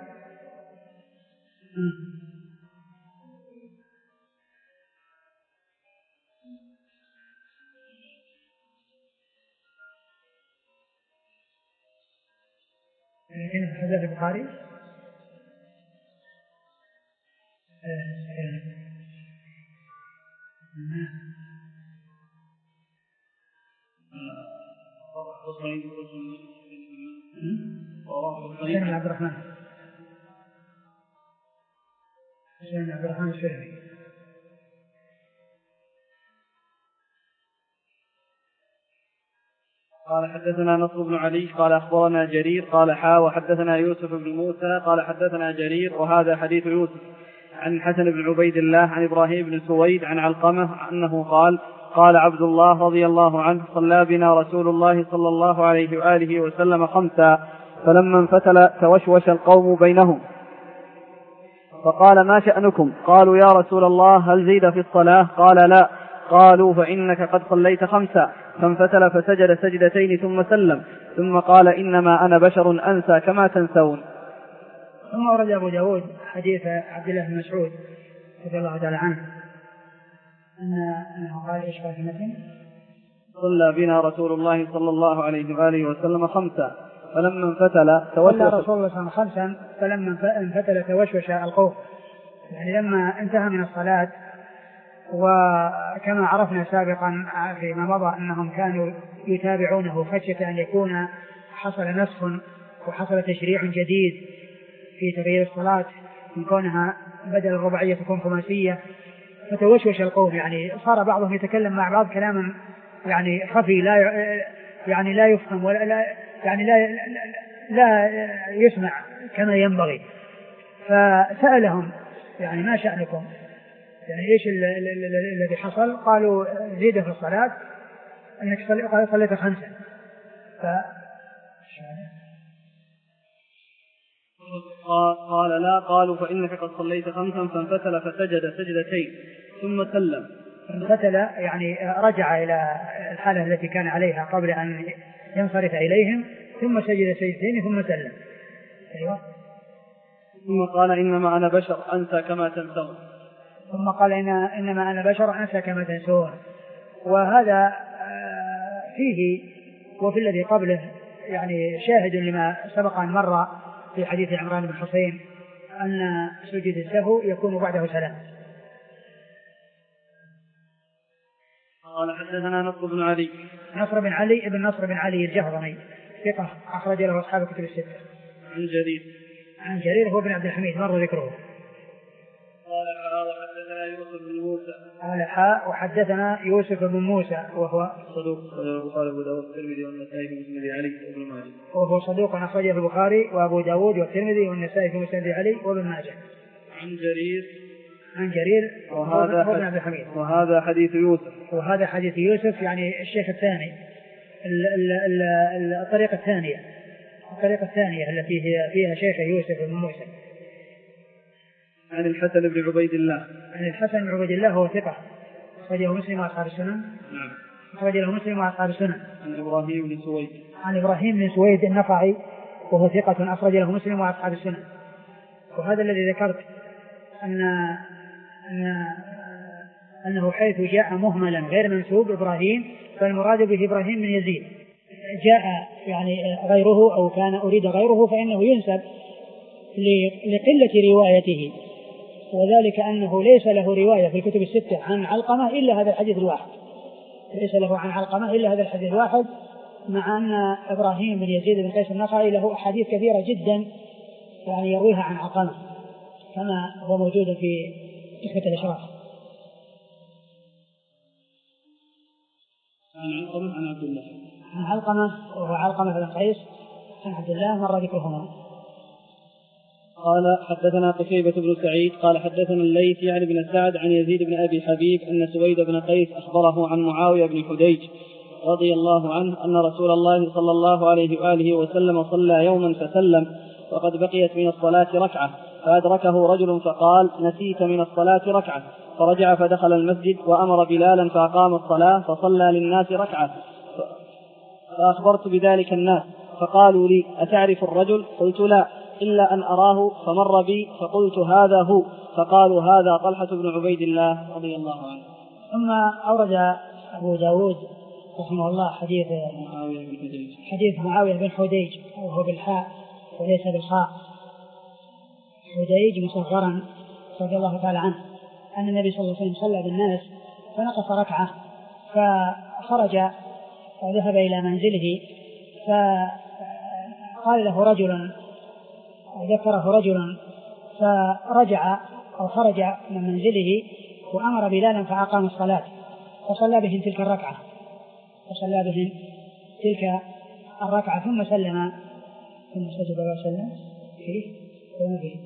لكن حديث البخاري حسين عبد الرحمن حسين عبد الرحمن السلمي. قال حدثنا نصر بن علي قال أخبرنا جرير قال حا وحدثنا يوسف بن موسى قال حدثنا جرير وهذا حديث يوسف عن الحسن بن عبيد الله عن إبراهيم بن سويد عن علقمة أنه قال قال عبد الله رضي الله عنه صلى بنا رسول الله صلى الله عليه وآله وسلم خمسا فلما انفتل توشوش القوم بينهم فقال ما شأنكم؟ قالوا يا رسول الله هل زيد في الصلاة؟ قال لا. قالوا فإنك قد صليت خمسا فانفتل فسجد سجدتين ثم سلم ثم قال إنما أنا بشر أنسى كما تنسون. ثم ورد أبو داود حديث عبد الله بن مسعود رضي الله تعالى عنه أنه قال إيش قال في المتن؟ صلى بنا رسول الله صلى الله عليه وآله وسلم خمسا فلما انفتل توشوش صلى رسول الله صلى الله عليه وسلم خمسا فلما انفتل توشوش القوم، يعني لما انتهى من الصلاة. وكما عرفنا سابقا فيما مضى أنهم كانوا يتابعونه خشية أن يكون حصل نسخ وحصل تشريع جديد في تغيير الصلاة من كونها بدل الرباعية تكون خماسية، فتوشوش القوم، يعني صار بعضهم يتكلم مع بعض كلاما يعني خفي لا يعني لا يفهم ولا لا يعني لا لا يسمع كما ينبغي. فسألهم يعني ما شأنكم؟ يعني ايش الذي حصل؟ قالوا زيد في الصلاة انك صليت خمسة. ف قال لا. قالوا فإنك قد صليت خمسا فانفتل فسجد سجدتين ثم سلم. انفتل يعني رجع إلى الحالة التي كان عليها قبل أن ينصرف إليهم ثم سجد سجدتين ثم سلم. أيوة. ثم قال إنما أنا بشر أنسى كما تنسون. ثم قال إن إنما أنا بشر أنسى كما تنسون. وهذا فيه وفي الذي قبله يعني شاهد لما سبق أن مر في حديث عمران بن حسين أن سجود السهو يكون بعده سلام. قال حدثنا نصر بن علي. نصر بن علي ابن نصر بن علي الجهضمي ثقة أخرج له أصحاب الكتب الستة. عن جرير. عن جرير هو بن عبد الحميد مر ذكره. قال حاء وحدثنا يوسف بن موسى. قال حاء وحدثنا يوسف بن موسى وهو صدوق البخاري وابو داود والترمذي والنسائي في مسند علي وابن ماجه. وهو صدوق أخرجه البخاري وابو داود والترمذي والنسائي في مسند علي وابن ماجه. عن جرير. عن جرير وهذا هو بن عبد الحميد. وهذا حديث يوسف. وهذا حديث يوسف يعني الشيخ الثاني الطريقة الثانية الطريقة الثانية التي هي فيها شيخ يوسف بن موسى. عن الحسن بن عبيد الله. عن الحسن بن عبيد الله هو ثقة أخرجه مسلم وأصحاب السنن. نعم. أخرجه مسلم وأصحاب السنن. عن إبراهيم بن سويد. عن إبراهيم بن سويد النخعي وهو ثقة أخرج له مسلم وأصحاب السنن. وهذا الذي ذكرت أن أن أنه حيث جاء مهملا غير منسوب إبراهيم فالمراد به إبراهيم بن يزيد. جاء يعني غيره أو كان أريد غيره فإنه ينسب لقلة روايته، وذلك أنه ليس له رواية في الكتب الستة عن علقمة إلا هذا الحديث الواحد، ليس له عن علقمة إلا هذا الحديث الواحد، مع أن إبراهيم بن يزيد بن قيس النخعي له أحاديث كثيرة جدا يعني يرويها عن علقمة كما هو موجود في تحفة الإشراف. عن علقمة عن عبد الله. عن علقمة وهو علقمة بن قيس عن عبد الله مر ذكرهما. قال حدثنا قتيبة بن سعيد قال حدثنا الليث يعني بن سعد عن يزيد بن أبي حبيب أن سويد بن قيس أخبره عن معاوية بن حديج رضي الله عنه أن رسول الله صلى الله عليه وآله وسلم صلى يوما فسلم وقد بقيت من الصلاة ركعة فأدركه رجل فقال نسيت من الصلاة ركعة، فرجع فدخل المسجد وأمر بلالا فأقام الصلاة فصلى للناس ركعة، فأخبرت بذلك الناس فقالوا لي أتعرف الرجل؟ قلت لا إلا أن أراه، فمر بي فقلت هذا هو، فقالوا هذا طلحة بن عبيد الله رضي الله عنه. ثم أورد أبو داود رحمه الله حديث معاوية بن حديج حديث معاوية بن حديج وهو بالحاء وليس بالخاء، حديج مصغرا رضي الله تعالى عنه أن النبي صلى الله عليه وسلم صلى بالناس فنقص ركعة فخرج وذهب إلى منزله فقال له رجل ذكره رجل فرجع أو خرج من منزله وأمر بلالا فأقام الصلاة فصلى بهم تلك الركعة فصلى بهم تلك الركعة ثم سلم ثم سجد وسلم فيه وما فيه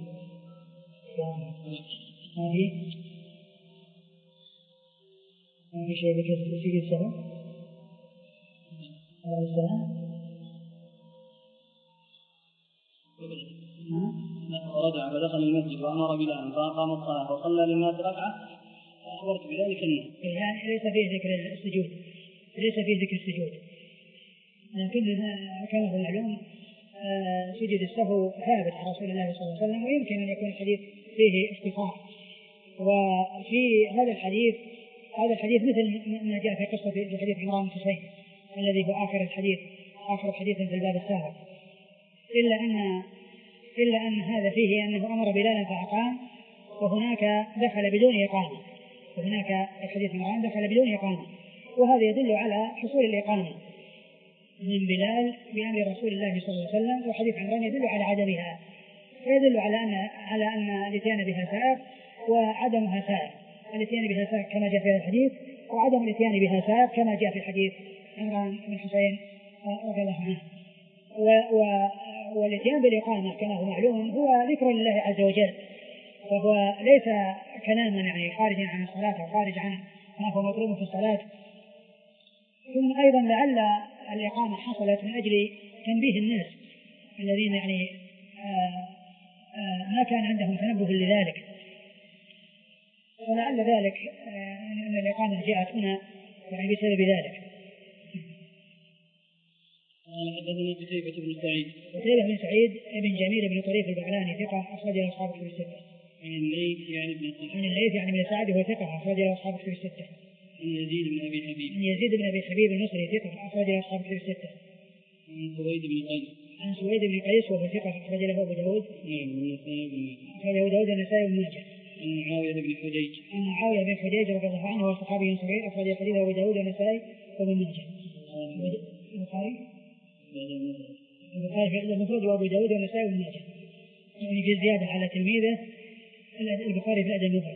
ما فيه ما في شيء ذكر في السهو عليه السلام ورجع فدخل المسجد وأمر بلالا فأقام الصلاة وصلى للناس ركعة فأخبرت بذلك الناس. يعني ليس فيه ذكر السجود ليس فيه ذكر السجود لكن كما هو معلوم سجود السهو ثابت عن رسول الله صلى الله عليه وسلم، ويمكن أن يكون الحديث فيه اختصار. وفي هذا الحديث هذا الحديث مثل ما جاء في قصة في حديث عمران بن حسين الذي هو آخر الحديث آخر حديث في الباب السابق، إلا أن إلا أن هذا فيه أنه أمر بلالا فأقام وهناك دخل بدون إقامة، وهناك الحديث عمران دخل بدون إقامة، وهذا يدل على حصول الإقامة من بلال بأمر رسول الله صلى الله عليه وسلم، وحديث عمران يدل على عدمها، فيدل على أن على أن الاتيان بها سائغ وعدمها سائغ، الاتيان بها سائغ كما جاء في هذا الحديث، وعدم الاتيان بها سائغ كما جاء في حديث عمران بن حسين رضي الله عنه. والاتيان بالإقامة كما هو معلوم هو ذكر لله عز وجل، فهو ليس كلاما يعني خارجا عن الصلاة أو خارج عن ما هو مطلوب في الصلاة. ثم أيضا لعل الإقامة حصلت من أجل تنبيه الناس الذين يعني آآ آآ ما كان عندهم تنبه لذلك، ولعل ذلك أن الإقامة جاءت هنا يعني بسبب ذلك. قال حدثنا قتيبة بن سعيد قتيبة بن سعيد ابن جميل بن طريف البغلاني ثقة أخرج له أصحاب الكتب الستة. عن الليث يعني بن سعد عن الليث يعني بن سعد وهو ثقة أخرج له أصحاب الكتب الستة. عن يزيد بن أبي حبيب عن يزيد بن أبي حبيب المصري ثقة أخرج له أصحاب الكتب الستة. عن سويد بن قيس عن سويد بن قيس وهو ثقة أخرج له أبو داود نعم والنسائي بن ماجه أخرج أبو داود والنسائي بن ماجه. عن معاوية بن حجيج عن معاوية بن حجيج رضي الله عنه وهو صحابي صغير أخرج حديثه أبو داود والنسائي وابن ماجه. البخاري البخاري في المفرد وأبو داود والنسائي وابن ماجه، يعني في زيادة على تلميذه البخاري في الأدب المفرد.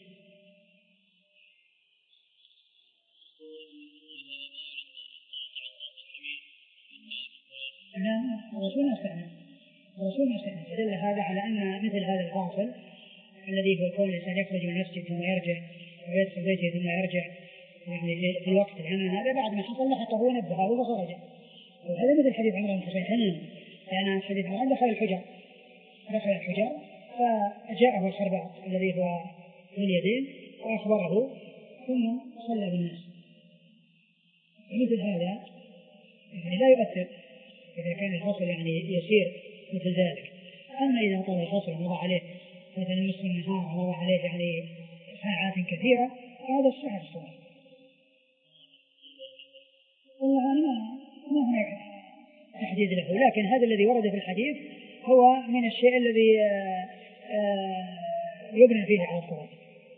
نعم الرسول استعمل الرسول استعمل فدل هذا على أن مثل هذا الفاصل الذي هو كون الإنسان يخرج من المسجد ثم يرجع ويدخل بيته ثم يرجع يعني في الوقت العمل هذا بعد ما حصل لحقه ونبهه وخرج، وهذا مثل حديث عمران في صحيحين، لأن حديث عمران دخل الحجر دخل الحجر فجاءه الخرباط الذي هو من اليدين وأخبره ثم صلى بالناس. مثل هذا يعني لا يؤثر إذا كان الفصل يعني يسير مثل ذلك. أما إذا طال الفصل ومضى عليه مثلا نصف النهار ومضى عليه يعني ساعات كثيرة هذا الساعة الصلاة. والله ما ما هناك تحديد له، لكن هذا الذي ورد في الحديث هو من الشيء الذي يبنى فيه على الصلاة.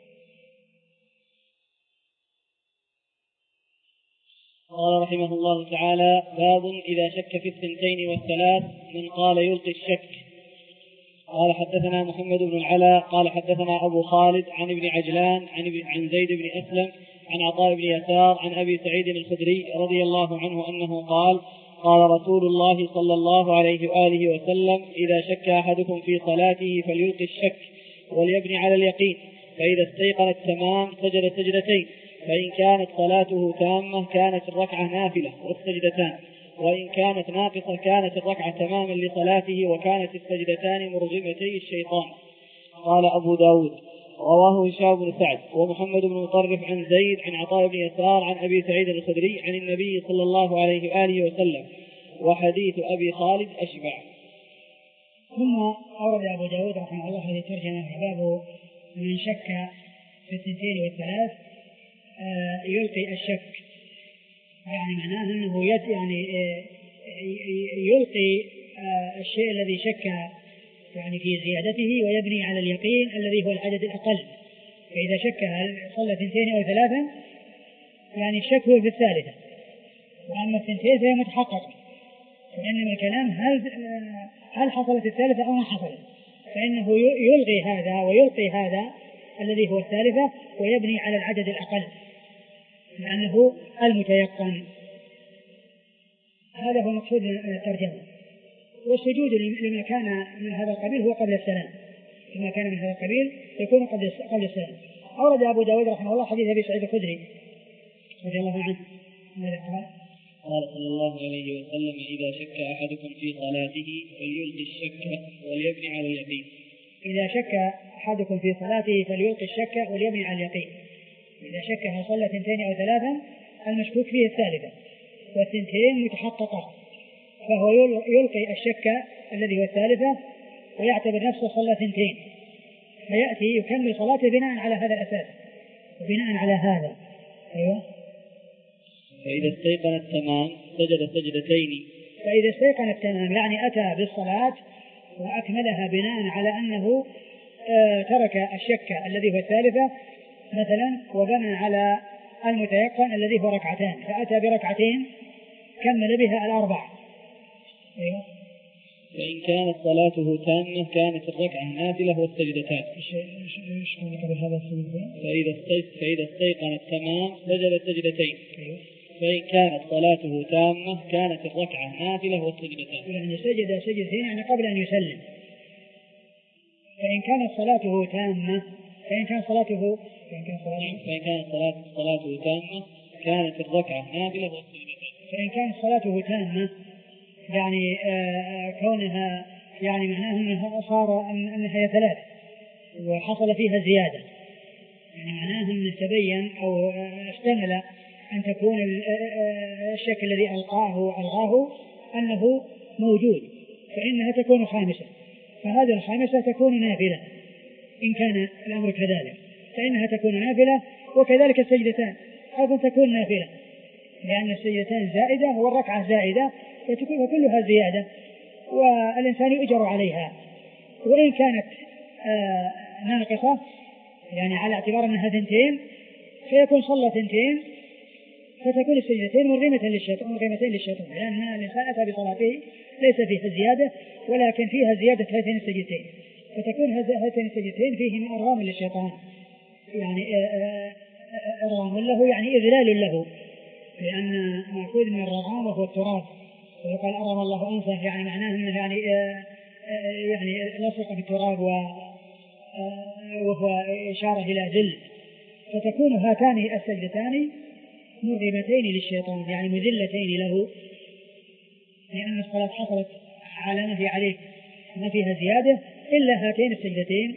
قال رحمه الله تعالى: باب إذا شك في الثنتين والثلاث من قال يلقي الشك. قال حدثنا محمد بن العلاء قال حدثنا أبو خالد عن ابن عجلان عن, عن زيد بن أسلم عن عطاء بن يسار عن أبي سعيد الخدري رضي الله عنه أنه قال: قال رسول الله صلى الله عليه وآله وسلم: إذا شك أحدكم في صلاته فليلقي الشك وليبني على اليقين، فإذا استيقن التمام سجد سجدتين، فإن كانت صلاته تامة كانت الركعة نافلة والسجدتان، وإن كانت ناقصة كانت الركعة تماما لصلاته وكانت السجدتان مرغمتي الشيطان. قال أبو داود: رواه هشام بن سعد ومحمد بن مطرف عن زيد عن عطاء بن يسار عن أبي سعيد الخدري عن النبي صلى الله عليه وآله وسلم، وحديث أبي خالد أشبع. ثم أورد أبو داود رحمه الله هذه الترجمة: باب من شك في الثنتين والثلاث آه يلقي الشك، يعني معناه أنه يد يعني آه يلقي آه الشيء الذي شك يعني في زيادته ويبني على اليقين الذي هو العدد الأقل. فإذا شك هل صلى ثنتين أو ثلاثا يعني الشك هو في الثالثة، وأما الثنتين فهي متحققة، فإنما الكلام هل هل حصلت الثالثة أو ما حصلت، فإنه يلغي هذا ويلقي هذا الذي هو الثالثة ويبني على العدد الأقل لأنه المتيقن. هذا هو مقصود الترجمة. والسجود لما كان من هذا القبيل هو قبل السلام، لما كان من هذا القبيل يكون قبل السلام. أورد أبو داود رحمه الله حديث أبي سعيد الخدري رضي الله عنه ماذا قال؟ قال صلى الله عليه وسلم: إذا شك أحدكم في صلاته فليلقي الشك وليبني على اليقين. إذا شك أحدكم في صلاته فليلقي الشك وليبني على اليقين. إذا شك هل صلى ثنتين أو ثلاثا المشكوك فيه الثالثة والثنتين متحققة، فهو يلقي الشك الذي هو الثالثة ويعتبر نفسه صلى ثنتين، فيأتي يكمل صلاته بناء على هذا الأساس وبناء على هذا. أيوة. فإذا استيقن التمام سجد سجدتين. فإذا استيقن التمام يعني أتى بالصلاة وأكملها بناء على أنه آه ترك الشك الذي هو الثالثة مثلا وبنى على المتيقن الذي هو ركعتان، فأتى بركعتين كمل بها الأربع. أيوة. فإن كانت صلاته تامة كانت الركعة نافلة والسجدتان. فإذا فإذا استيقن التمام سجد سجدتين. أيوة. فإن كانت صلاته تامة كانت الركعة نافلة والسجدتان. يعني سجد سجدتين يعني قبل أن يسلم. فإن كانت صلاته تامة فإن كان صلاته فإن كانت صلاته فإن كانت صلاته صلاته تامة كانت الركعة نافلة والسجدتان. فإن كانت صلاته تامة يعني آه كونها يعني معناه أنها صار أنها هي ثلاث وحصل فيها زيادة، يعني معناه أن تبين أو اشتمل أن تكون الشك الذي ألقاه ألغاه أنه موجود، فإنها تكون خامسة، فهذه الخامسة تكون نافلة إن كان الأمر كذلك، فإنها تكون نافلة. وكذلك السجدتان أيضا تكون نافلة لأن السجدتان زائدة والركعة زائدة فتكون كلها زيادة والإنسان يؤجر عليها. وإن كانت آه ناقصة يعني على اعتبار أنها ثنتين فيكون صلى ثنتين فتكون السجدتين مرغمة للشيطان مرغمتين للشيطان لأن الإنسان أتى بصلاته ليس فيها زيادة ولكن فيها زيادة هاتين السجدتين فتكون هاتين السجدتين فيهما إرغام للشيطان يعني إرغام له يعني إذلال له لأن مأخوذ من الرغام وهو التراب ويقال أرغم الله أنفه يعني معناه أنه يعني يعني لصق بالتراب وهو إشارة إلى ذل فتكون هاتان السجدتان مرغمتين للشيطان يعني مذلتين له لأن الصلاة حصلت على ما في عليه ما فيها زيادة إلا هاتين السجدتين.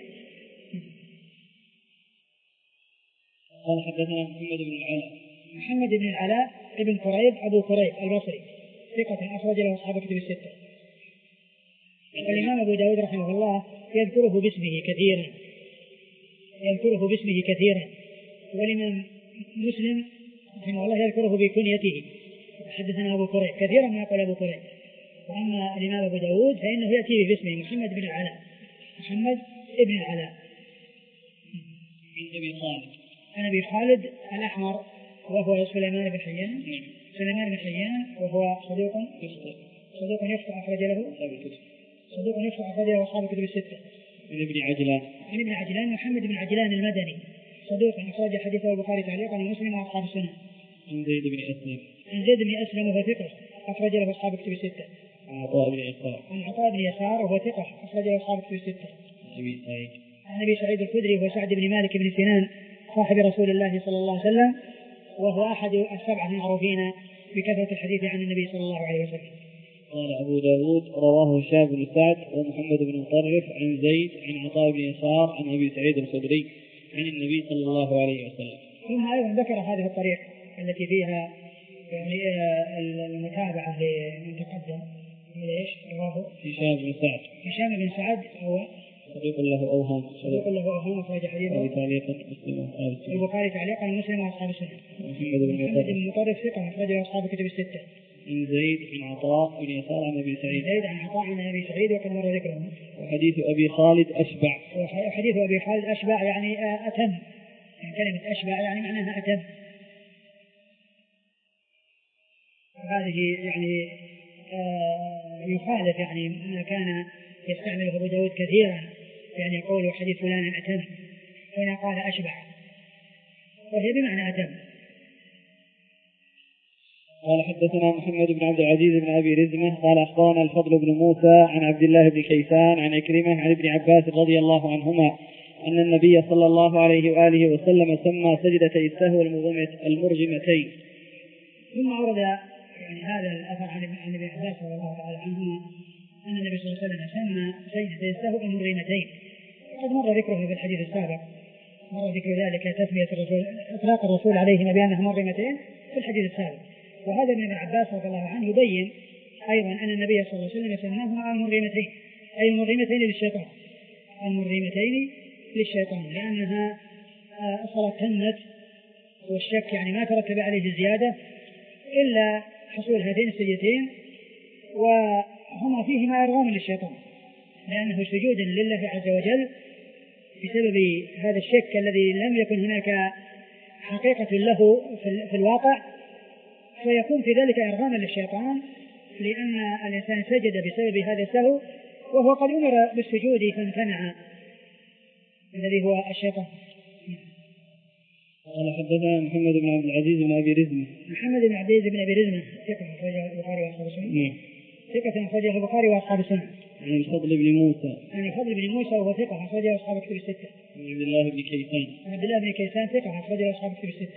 قال حدثنا محمد بن العلاء محمد بن العلاء ابن قريب أبو قريب البصري ثقة أخرج له أصحاب الكتب الستة. الإمام أبو داود رحمه الله يذكره باسمه كثيرا يذكره باسمه كثيرا والإمام مسلم رحمه الله يذكره بكنيته حدثنا أبو قريب كثيرا ما يقول أبو قريب وأما الإمام أبو داود فإنه يأتي باسمه محمد بن العلاء محمد بن العلاء عن أبي خالد عن أبي خالد الأحمر وهو سليمان بن حيان سليمان بن حيان وهو صدوق صدوق يخطئ أخرج له صدوق يخطئ أخرج له أصحاب الكتب الستة. عن ابن عجلان عن ابن عجلان محمد بن عجلان المدني صدوق أخرج حديثه البخاري تعليقا ومسلم وأصحاب السنة. عن زيد بن أسلم عن زيد بن أسلم وهو ثقة أخرج له أصحاب الكتب الستة. عن عطاء بن يسار عن عطاء بن يسار وهو ثقة أخرج له أصحاب الكتب الستة. عن أبي سعيد عن أبي سعيد الخدري وهو سعد بن مالك بن سنان صاحب رسول الله صلى الله عليه وسلم وهو أحد السبعة المعروفين بكثرة الحديث عن النبي صلى الله عليه وسلم. قال أبو داود رواه هشام بن سعد ومحمد بن مطرف عن زيد عن عطاء بن يسار عن أبي سعيد الخدري عن النبي صلى الله عليه وسلم. ثم أيضا ذكر هذه الطريق التي فيها يعني المتابعة لمن تقدم ليش رواه هشام بن سعد هشام بن سعد هو صديق له أوهام صديق له أوهام أخرج حديثه تعليقا مسلم وأصحاب السنة البخاري تعليقا مسلم وأصحاب السنة. محمد بن مطرف ثقة أخرج له أصحاب الكتب الستة. عن زيد عن عطاء بن يسار عن أبي سعيد زيد عن عطاء عن أبي سعيد وقد مر ذكره. وحديث أبي خالد أشبع وحديث أبي خالد أشبع يعني أتم يعني كلمة أشبع يعني معناها أتم. هذه يعني آه يخالف يعني ما كان يستعمله أبو داود كثيرا يعني يقول حديث فلان أتم هنا قال أشبع وهي بمعنى أتم. قال حدثنا محمد بن عبد العزيز بن أبي رزمة قال أخبرنا الفضل بن موسى عن عبد الله بن كيسان عن عكرمة عن ابن عباس رضي الله عنهما أن النبي صلى الله عليه وآله وسلم سمى سجدتي السهو المرغمتين. ثم أورد يعني هذا الأثر عن ابن عباس رضي الله تعالى عنهما أن النبي صلى الله عليه وسلم سمى سجدتي السهو المرغمتين وقد مر ذكره في الحديث السابق مر ذكر ذلك تسمية الرسول إطلاق الرسول عليهما بأنها مرغمتين في الحديث السابق. وهذا من ابن عباس رضي الله عنه يبين أيضا أن النبي صلى الله عليه وسلم سماهما المرغمتين أي المرغمتين للشيطان المرغمتين للشيطان لأنها الصلاة تمت والشك يعني ما ترتب عليه زيادة إلا حصول هذين السجدتين وهما فيهما إرغام للشيطان لأنه سجود لله عز وجل بسبب هذا الشك الذي لم يكن هناك حقيقة له في الواقع فيكون في ذلك إرغاما للشيطان لأن الإنسان سجد بسبب هذا السهو وهو قد أمر بالسجود فامتنع الذي هو الشيطان. قال حدثنا محمد بن عبد العزيز بن أبي رزمة محمد بن عبد العزيز بن أبي رزمة ثقة أخرجه البخاري وأصحاب السنة ثقة أخرجه البخاري وأصحاب السنة. عن الفضل بن موسى عن الفضل بن موسى وهو ثقة أخرجه أصحاب الكتب الستة. عن عبد الله بن كيسان عن عبد الله بن كيسان ثقة أخرجه أصحاب الكتب الستة.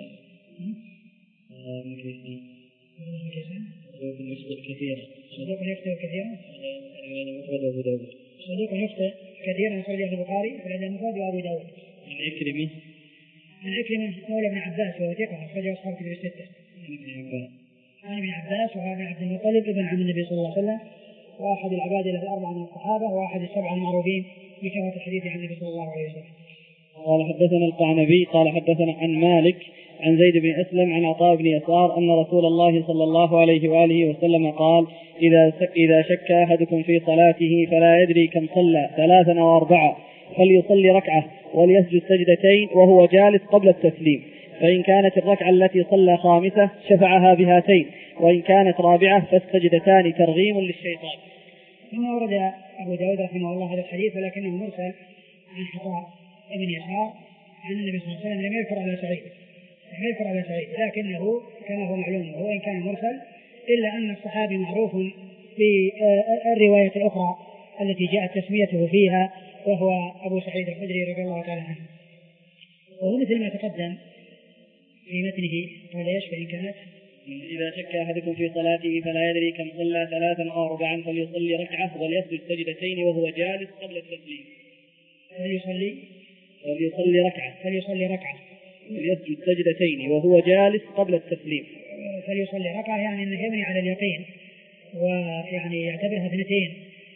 بن كيسان بن كيسان صدوق يخطئ كثيرا صدوق يخطئ كثيرا أبو داود صدوق يخطئ كثيرا أخرجه البخاري والأدب المفرد وأبو داود. عن عكرمة عن عكرمة مولى ابن عباس وهو ثقة أخرجه أصحاب الكتب الستة. عن ابن عباس وهو ابن عبد المطلب ابن عم النبي صلى الله عليه وسلم وأحد العباد له الأربعة من الصحابة وأحد السبعة المعروفين بكثرة الحديث عن النبي صلى الله عليه وسلم. قال حدثنا القعنبي قال حدثنا عن مالك عن زيد بن أسلم عن عطاء بن يسار أن رسول الله صلى الله عليه وآله وسلم قال إذا إذا شك أحدكم في صلاته فلا يدري كم صلى ثلاثا أو أربعة فليصلي ركعة وليسجد سجدتين وهو جالس قبل التسليم. فإن كانت الركعة التي صلى خامسة شفعها بهاتين، وإن كانت رابعة فالسجدتان ترغيم للشيطان. ثم ورد أبو داود رحمه الله هذا الحديث ولكنه مرسل عن عطاء بن يسار عن النبي صلى الله عليه وسلم لم يذكر على سعيد لم يذكر على سعيد لكنه كما هو معلوم وإن كان مرسل إلا أن الصحابي معروف بالرواية الأخرى التي جاءت تسميته فيها وهو أبو سعيد الخدري رضي الله تعالى عنه. وهو مثل ما تقدم في متنه قال ايش فإن كانت إذا شك أحدكم في صلاته فلا يدري كم صلى ثلاثا أو أربعا فليصلي ركعة وليسجد سجدتين وهو جالس قبل التسليم. فليصلي فليصلي ركعة فليصلي ركعة وليسجد سجدتين وهو جالس قبل التسليم. فليصلي ركعة يعني أنه يبني على اليقين ويعني يعتبرها اثنتين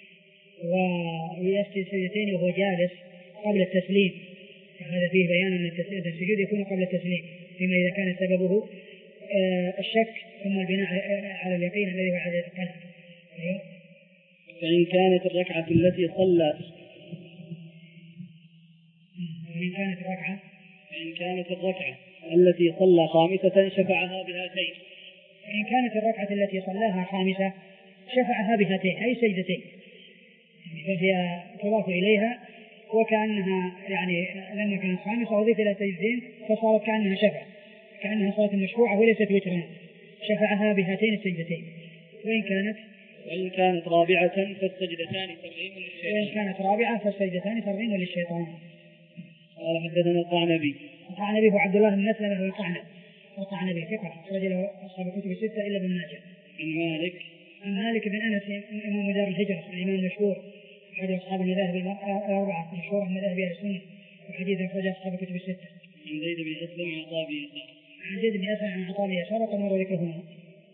ويسجد سجدتين وهو جالس قبل التسليم. هذا فيه بيان أن السجود يكون قبل التسليم فيما إذا كان سببه الشك ثم البناء على اليقين الذي هو على القلب. فإن كانت الركعة التي صلى فإن كانت الركعة فإن كانت الركعة التي صلى خامسة شفعها بهاتين. فإن كانت الركعة التي صلاها خامسة شفعها بهاتين أي سجدتين فهي تضاف إليها وكأنها يعني لما كانت خامسة أضيف إلى سجدتين فصارت كأنها شفع كأنها صلاة مشروعة وليست وترا شفعها بهاتين السجدتين. وإن كانت وإن كانت رابعة فالسجدتان ترغيم للشيطان. وإن كانت رابعة فالسجدتان ترغيم للشيطان. قال حدثنا القعنبي. القعنبي هو عبد الله بن مسلمة هو القعنبي القعنبي ثقة أخرج له أصحاب الكتب الستة إلا ابن ماجه. عن مالك عن مالك بن أنس إمام دار الهجرة الإمام المشهور أحد أصحاب المذاهب الأربعة مشهور من مذاهب أهل السنة وحديث أخرج أصحاب الكتب الستة. عن زيد بن أسلم عن عطاء بن يسار. عن زيد بن أسلم عن عطاء بن يسار وقد مر ذكرهما.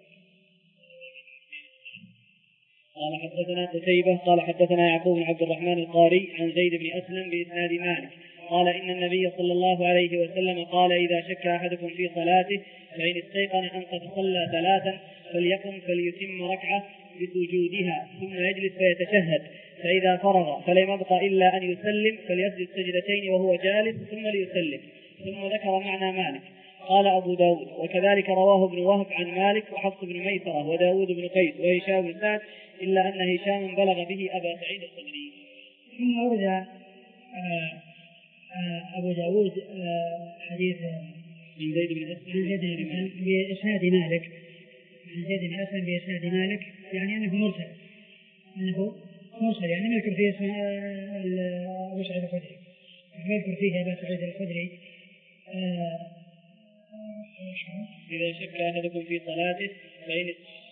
قال حدثنا قتيبة قال حدثنا يعقوب بن عبد الرحمن القاري عن زيد بن أسلم بإسناد مالك قال إن النبي صلى الله عليه وسلم قال إذا شك أحدكم في صلاته فإن استيقن أن قد صلى ثلاثا فليقم فليتم ركعة بسجودها ثم يجلس فيتشهد فإذا فرغ فلم يبقى إلا أن يسلم فليسجد سجدتين وهو جالس ثم ليسلم. ثم ذكر معنى مالك. قال أبو داود وكذلك رواه ابن وهب عن مالك وحفص بن ميسرة وداود بن قيس وهشام بن سعد إلا أن هشام بلغ به أبا سعيد الخدري. ثم ورد أبو داود حديث من زيد بن أسلم بإسناد مالك من زيد بن أسلم بإسناد مالك يعني أنه مرسل أنه مرسل يعني ما يذكر فيه اسم أبو سعيد الخدري ما يذكر فيه أبا سعيد الخدري. إذا شك أحدكم في صلاته فإن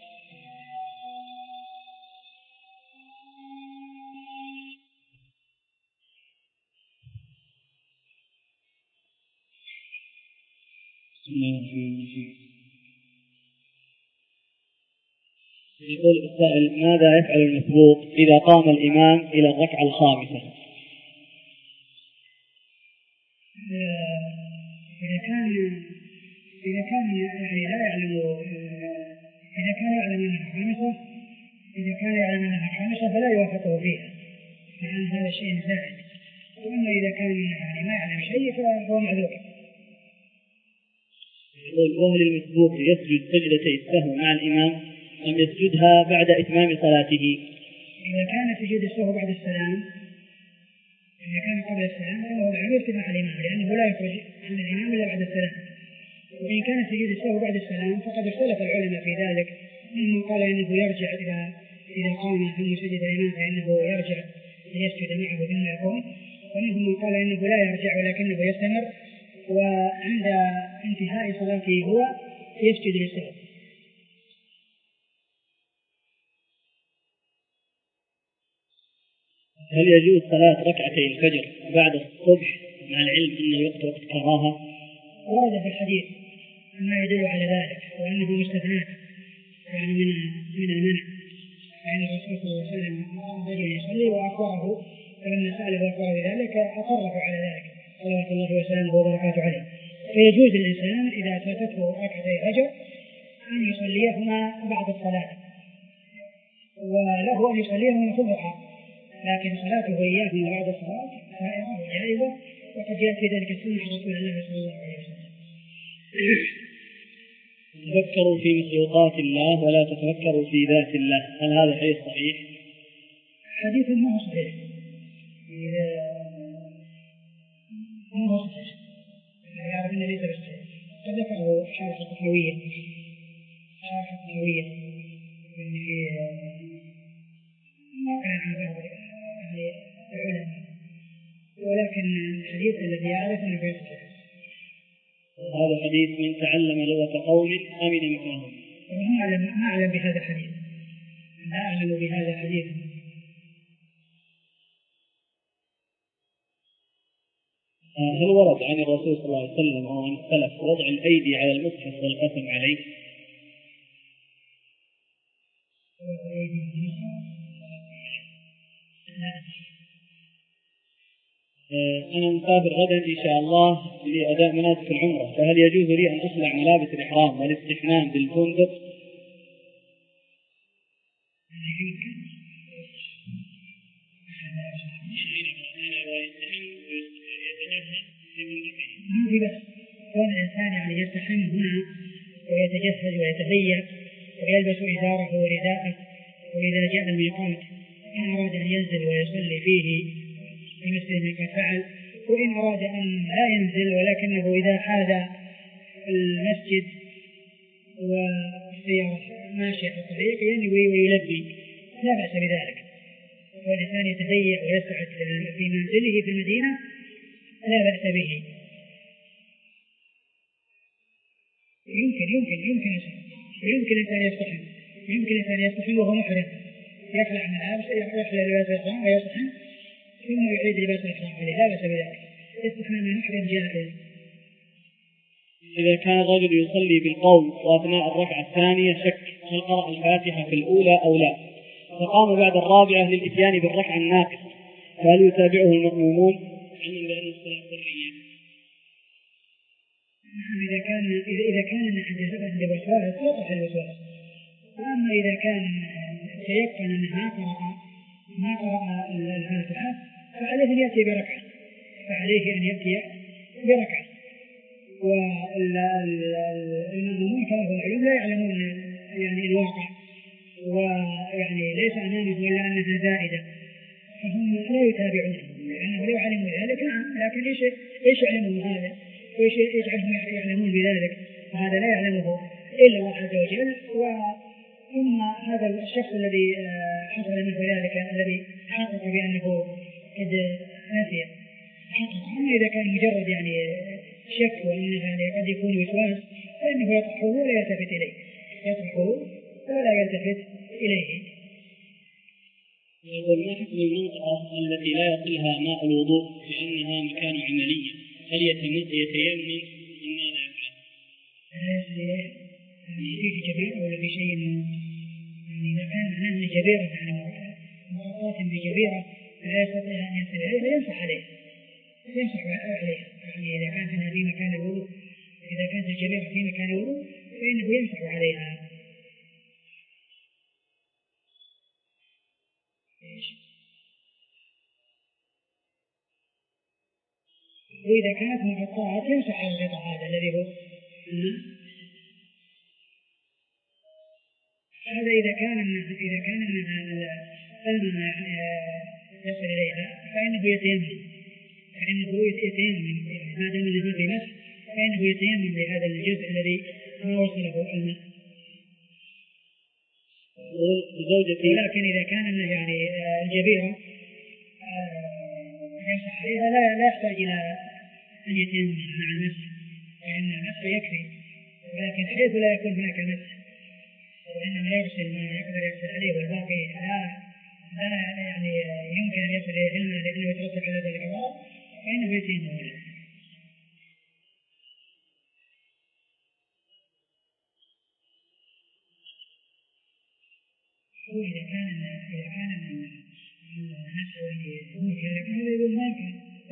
يقول السائل ماذا يفعل المسبوق إذا قام الإمام إلى الركعة الخامسة؟ إذا كان إذا كان يعني لا يعلم إذا كان يعلم أنها خامسة إذا كان يعلم أنها خامسة فلا يوافقه فيها لأن هذا شيء زائد. وأما إذا كان يعني ما يعلم شيء فهو معذور. يقول وهل المسبوق يسجد سجدتي السهو مع الإمام أم يسجدها بعد إتمام صلاته؟ إذا كان سجود السهو بعد السلام إذا كان قبل السلام فهو العمل اتباع الإمام لأنه لا يخرج عن الإمام إلا بعد السلام. وإن كان سجود السهو بعد السلام فقد اختلف العلماء في ذلك منهم قال إنه يرجع إذا إذا قام ثم سجد الإمام فإنه يرجع ليسجد معه ثم يقوم ومنهم قال إنه لا يرجع ولكنه يستمر وعند انتهاء صلاته هو يسجد للسهو. هل يجوز صلاة ركعتي الفجر بعد الصبح مع العلم أن الوقت وقت كراهة؟ ورد في الحديث ما يدل على ذلك وأنه مستثنى يعني من من المنع فإن الرسول صلى الله عليه وسلم رجل يصلي وأخبره فلما سأله أخبره بذلك أقره على ذلك صلوات الله وسلامه وبركاته عليه. فيجوز للإنسان إذا فاتته ركعتي الفجر أن يصليهما بعد الصلاة وله أن يصليهما في الضحى لكن صلاته إياهما بعد الصلاة سائغة وجائزة، وقد جاء في ذلك السنة عن رسول الله صلى الله عليه وسلم. تفكروا في مخلوقات الله ولا تتفكروا في ذات الله، هل هذا حديث صحيح؟ حديث ما هو صحيح، ما هو صحيح، يعرف أنه ليس بصحيح. قد ذكره شارح الطحاوية شارح الطحاوية يعني في ما كان عن بعض يعني العلماء، ولكن الحديث الذي يعرف أنه غير صحيح. هذا حديث من تعلم لغة قوم أمن مكرهم. ما أعلم ما أعلم بهذا الحديث، لا أعلم بهذا الحديث. هل ورد عن الرسول صلى الله عليه وسلم أو عن السلف وضع الأيدي على المصحف والقسم عليه؟ أنا مسافر غدا إن شاء الله لأداء مناسك العمرة، فهل يجوز لي أن أخلع ملابس الإحرام والاستحمام بالفندق؟ ما في بس كون الإنسان يعني يستحم هنا ويتجهز ويتهيأ ويلبس إزاره ورداءه، وإذا جاء الميقات إن أراد أن ينزل ويصلي فيه بمثل ما قد فعل، وإن أراد أن لا ينزل ولكنه إذا حاذ المسجد والسيارة ماشية في الطريق ينوي ويلبي لا بأس بذلك. والإنسان يتهيأ ويسعد في منزله في المدينة لا بأس به. يمكن يمكن يمكن يمكن الإنسان يستحم يمكن الإنسان يستحم وهو محرم، يخلع ملابس يخلع لباس الإحرام ويستحم ثم يعيد لباس الإحرام عليه لا بأس بذلك. استحمام المحرم جائز. إذا كان الرجل يصلي بالقول وأثناء الركعة الثانية شك هل قرأ الفاتحة في الأولى أو لا، فقام بعد الرابعة للإتيان بالركعة الناقصة، فهل يتابعه المأمومون علما بأن الصلاة سرية؟ إذا كان إذا إذا كان عند الوسواس يقع الوسواس، أما إذا كان تيقن أنه ما قرأ ما قرأ الفاتحة فعليه أن يأتي بركعة فعليه أن يأتي بركعة. والمأمومون كما هو العلم لا يعلمون يعني الواقع، ويعني ليس أمامه إلا أنها زائدة، فهم لا يتابعونه لأنه لو علموا ذلك لكن إيش إيش يعلمون هذا وإيش يجعلهم يعلمون بذلك؟ هذا لا يعلمه إلا الله عز وجل. وإن هذا الشخص الذي حصل منه ذلك الذي حقق بأنه قد نسي حقق. أما إذا كان مجرد يعني شك وأن هذا قد يكون وسواس فإنه يطرحه ولا يلتفت إليه يطرحه ولا يلتفت إليه. يقول ما حكم المنطقة التي لا يصلها ماء الوضوء لأنها مكان عملي، هل يتيمم من ماذا يفعل؟ في جبيرة ولا في شيء يعني إذا كان معناه جبيرة مرات بجبيرة لا يستطيع أن ينزل عليه فيمسح عليه يمسح عليه يعني إذا كانت في مكان الوضوء إذا كانت الجبيرة في مكان الوضوء فإنه يمسح عليها. وإذا كانت مغطاة يمسح على الغطاء هذا الذي هو هذا إذا كان إذا كان الماء يصل إليها فإنه يتيمم فإنه يتيمم ما دام أنه في مسح فإنه يتيمم بهذا الجزء الذي ما وصله الماء. ولكن إذا كان يعني الجبيرة يمسح عليها لا لا يحتاج إلى أن يتيمم مع المسح فإن المسح يكفي، ولكن حيث لا يكون هناك مسح وإنما يغسل ما يقدر يغسل عليه والباقي لا لا يعني يمكن أن يصل إليه الماء لأنه يترتب على ذلك الأمر فإنه يتيمم. وإذا كان إذا كان المسح ممكن لكن هذا يقول ما يمكن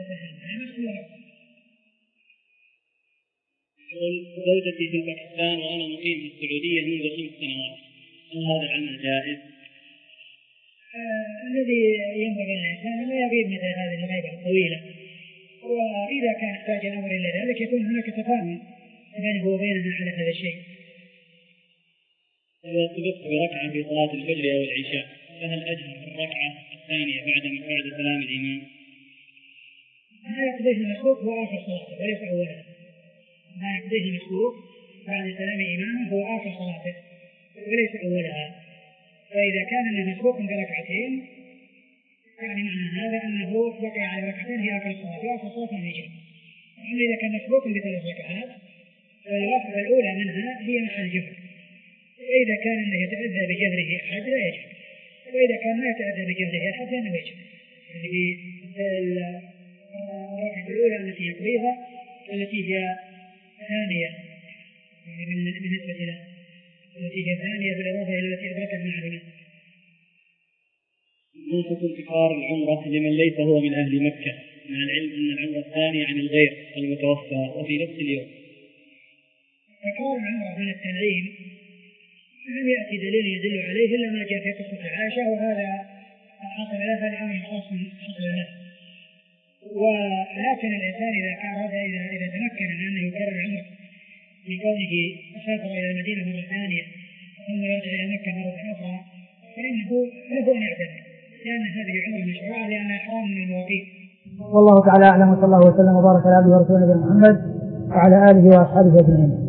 زوجتي في باكستان وأنا مقيم في السعودية منذ خمس سنوات، هل هذا العمل جائز؟ آه الذي ينبغي الإنسان لا يغيب مثل هذه الغيبة الطويلة، وإذا كان احتاج الأمر إلى ذلك يكون هناك تفاهم بينه وبيننا على هذا الشيء. إذا سبقت بركعة في صلاة الفجر أو العشاء فهل أجهر في الركعة الثانية بعد بعد سلام الإمام؟ ما يقضيه المسبوق هو آخر صلاته وليس أولها. ما يقضيه المسبوق بعد سلام الإمام هو آخر صلاته وليس أولها. فإذا كان المسبوق بركعتين يعني معنى هذا أنه بقي على ركعتين هي آخر الصلاة وآخر صلاة الفجر. أما إذا كان مسبوق بثلاث ركعات فالركعة الأولى منها هي مع الجهر. وإذا كان أنه يتأذى بجهره أحد لا يجب، وإذا كان ما يتأذى بجهره أحد فإنه يجب. يعني الركعة الأولى التي يقضيها التي هي ثانية يعني بالنسبة له التي هي ثانية بالإضافة إلى التي أدركت مع الإمام. نصف انتقار العمرة لمن ليس هو من أهل مكة مع العلم أن العمرة الثانية عن الغير المتوفى وفي نفس اليوم. انتقار العمرة من التنعيم لم يأتي دليل يدل عليه إلا ما جاء في قصة عائشة، وهذا حصل لها لأمر خاص حصل له. ولكن الإنسان إذا كان هذا إذا إذا تمكن من أنه يكرر العمر لكونه سافر إلى المدينة مرة ثانية ثم يرجع إلى مكة مرة أخرى فإنه له أن يعتمر، لأن هذه عمرة مشروعة لأن إحرام من المواقيت. والله تعالى أعلم، وصلى الله وسلم وبارك على عبده ورسوله محمد وعلى آله وأصحابه أجمعين.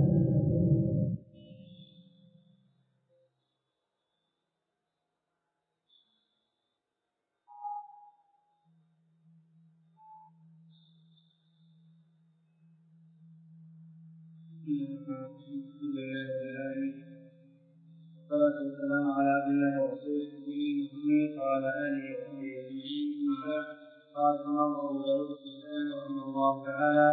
والصلاة والسلام على عبد الله ورسوله محمد وعلى آله وصحبه أجمعين. قال الإمام أبو داود السجستاني رحمه الله تعالى: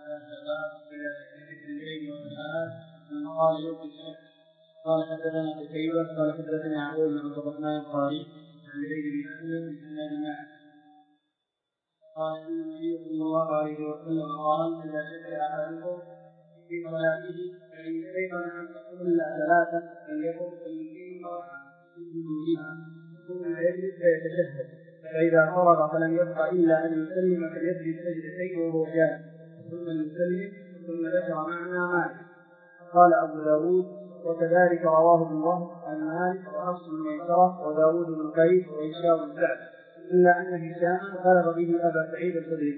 قال حدثنا قتيبة قال حدثنا يعقوب بن عبد الرحمن القاري عن زيد بن أسلم بن سنان معه قال النبي صلى الله عليه وسلم قال: إذا شك أحدكم في صلاته فإن أيقن أن تصلى ثلاثة فليقم فليقيم بها ثم يجلس فيتشهد، فإذا فرغ فلم يبق إلا أن يسلم فليسجد سجدتين وهو جاهز ثم يسلم ثم ذكر معنى مالك. قال أبو داود: وكذلك رواه ابن وهب عن مالك وحفص بن ميسرة وداود بن قيس وهشام بن سعد، إلا أن هشام بلغ به أبا سعيد الخدري.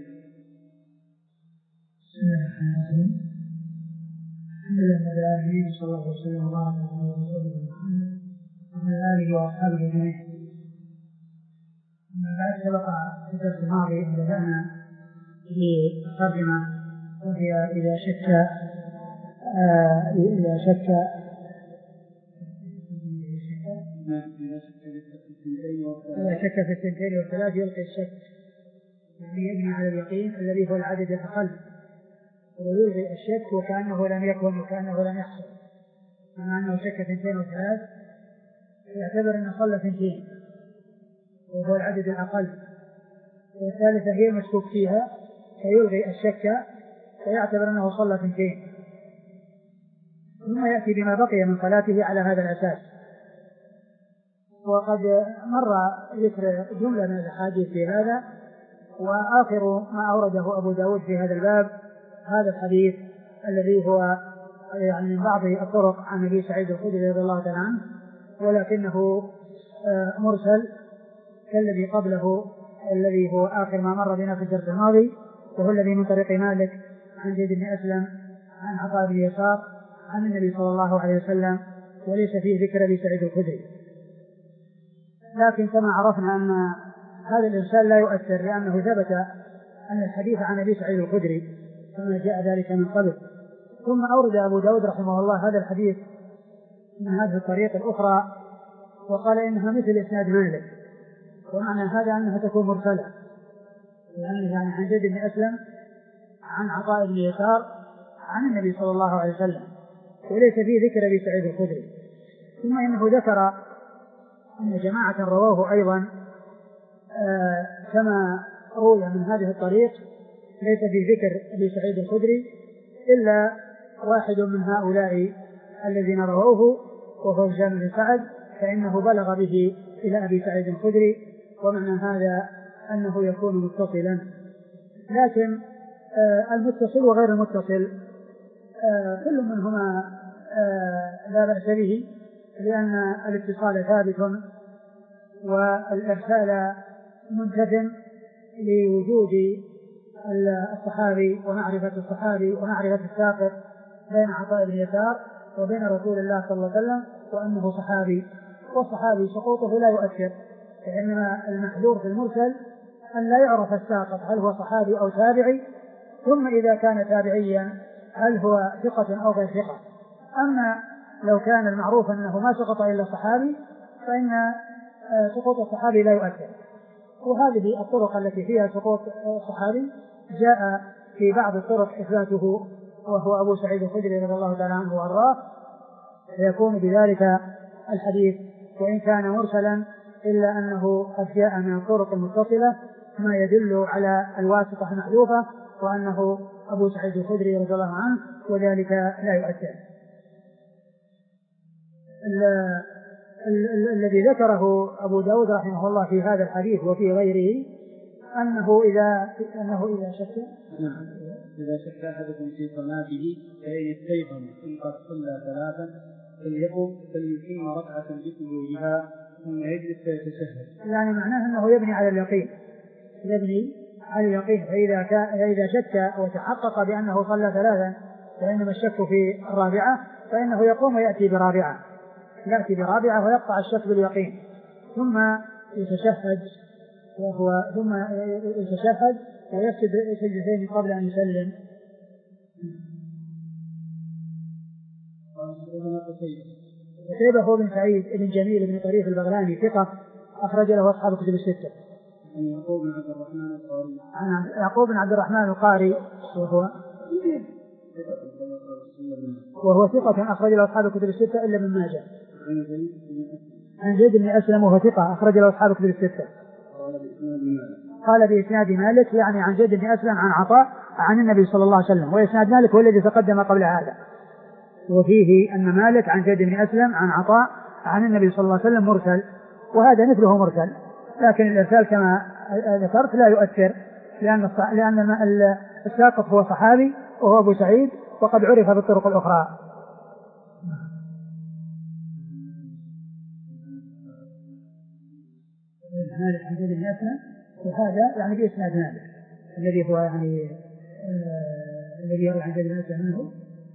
الحمد لله رب العالمين صلى الله وسلم وبارك على رسوله محمد وعلى آله وأصحابه أجمعين. أما بعد، سبق في الدرس الماضي أن بدأنا بترجمة وهي إذا شك إذا شك إذا شك في الثنتين والثلاث يلقي الشك، يعني يبني على اليقين الذي هو العدد الأقل، ويلغي الشك وكأنه لم يكن وكأنه لم يحصل. مع أنه شك اثنتين وثلاث يعتبر أنه صلى اثنتين وهو العدد الأقل، والثالثة هي المشكوك فيها فيلغي الشك فيعتبر أنه صلى اثنتين، ثم يأتي بما بقي من صلاته على هذا الأساس. وقد مر ذكر جملة من الأحاديث في هذا، وآخر ما أورده أبو داود في هذا الباب هذا الحديث الذي هو يعني من بعض الطرق عن أبي سعيد الخدري رضي الله تعالى عنه، ولكنه مرسل كالذي قبله الذي هو آخر ما مر بنا في الدرس الماضي، وهو الذي من طريق مالك عن زيد بن أسلم عن عطاء بن يسار عن النبي صلى الله عليه وسلم، وليس فيه ذكر أبي سعيد الخدري. لكن كما عرفنا أن هذا الإرسال لا يؤثر، لأنه ثبت أن الحديث عن أبي سعيد الخدري كما جاء ذلك من قبل. ثم أورد أبو داود رحمه الله هذا الحديث من هذه الطريقة الأخرى وقال إنها مثل إسناد مالك، ومعنى هذا أنها تكون مرسلة، لأنه يعني عن زيد بن أسلم عن عطاء بن يسار عن النبي صلى الله عليه وسلم، وليس فيه ذكر أبي سعيد الخدري. ثم إنه ذكر أن جماعة رواه أيضا آه كما روي من هذه الطريق، ليس في ذكر أبي سعيد الخدري إلا واحد من هؤلاء الذين رووه وهو هشام بن سعد، فإنه بلغ به إلى أبي سعيد الخدري، ومعنى هذا أنه يكون متصلا. لكن آه المتصل وغير المتصل آه كل منهما آه لا بأس به، لأن الاتصال ثابت والإرسال منتف لوجود الصحابي ومعرفة الصحابي ومعرفة الساقط بين عطاء بن يسار وبين رسول الله صلى الله عليه وسلم وأنه صحابي، والصحابي سقوطه لا يؤثر، لأن المحذور في المرسل أن لا يعرف الساقط هل هو صحابي أو تابعي، ثم إذا كان تابعيا هل هو ثقة أو غير ثقة. أما لو كان المعروف أنه ما سقط إلا صحابي فإن سقوط الصحابي لا يؤثر. وهذه الطرق التي فيها سقوط الصحابي جاء في بعض الطرق إثباته، وهو أبو سعيد الخدري رضي الله تعالى عنه وأرضاه، فيكون بذلك الحديث وإن كان مرسلا إلا أنه قد جاء من الطرق المتصلة ما يدل على الواسطة المحذوفة وأنه أبو سعيد الخدري رضي الله عنه، وذلك لا يؤثر. الذي ذكره أبو داود رحمه الله في هذا الحديث وفي غيره أنه إذا أنه إذا شك نعم إذا شك أحدكم في صلاته فيستيقظ إن قد صلى ثلاثا فليقم فليقيم ركعة بسجودها ثم يجلس فيتشهد. يعني معناه أنه يبني على اليقين، يبني على اليقين. فإذا كان إذا شك وتحقق بأنه صلى ثلاثا فإنما الشك في الرابعة فإنه يقوم ويأتي برابعة يأتي برابعة ويقطع الشك باليقين، ثم يتشهد وهو ثم يتشهد ويسجد سجدتين قبل أن يسلم. قتيبة هو بن سعيد بن جميل بن طريف البغلاني ثقة أخرج له أصحاب الكتب الستة. يعقوب بن عبد الرحمن القاري عن يعقوب بن عبد الرحمن القاري وهو وهو ثقة أخرج له أصحاب الكتب الستة إلا ابن ماجه. عن زيد بن أسلم وهو ثقة أخرج له أصحاب الكتب الستة. قال بإسناد مالك يعني عن زيد بن أسلم عن عطاء عن النبي صلى الله عليه وسلم، وإسناد مالك هو الذي تقدم قبل هذا، وفيه أن مالك عن زيد بن أسلم عن عطاء عن النبي صلى الله عليه وسلم مرسل، وهذا مثله مرسل، لكن الإرسال كما ذكرت لا يؤثر، لأن لأن الساقط هو صحابي وهو أبو سعيد وقد عرف بالطرق الأخرى. مالك عن زيد بن أسلم، وهذا يعني بإسناد مالك الذي هو يعني آه الذي يروي عن زيد بن أسلم منه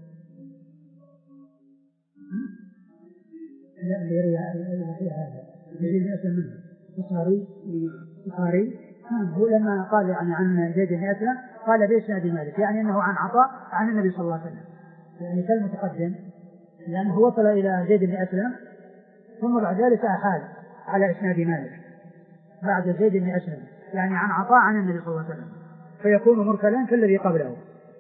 الذي يروي هذا زيد بن أسلم منه البخاري البخاري هو لما قال يعني عن زيد بن أسلم قال بإسناد مالك يعني أنه عن عطاء عن النبي صلى الله عليه وسلم، يعني كالمتقدم، لأنه وصل إلى زيد بن أسلم ثم بعد ذلك أحال على إسناد مالك بعد زيد بن أسلم يعني عن عطاء عن النبي صلى الله عليه وسلم، فيكون مرسلا كالذي قبله.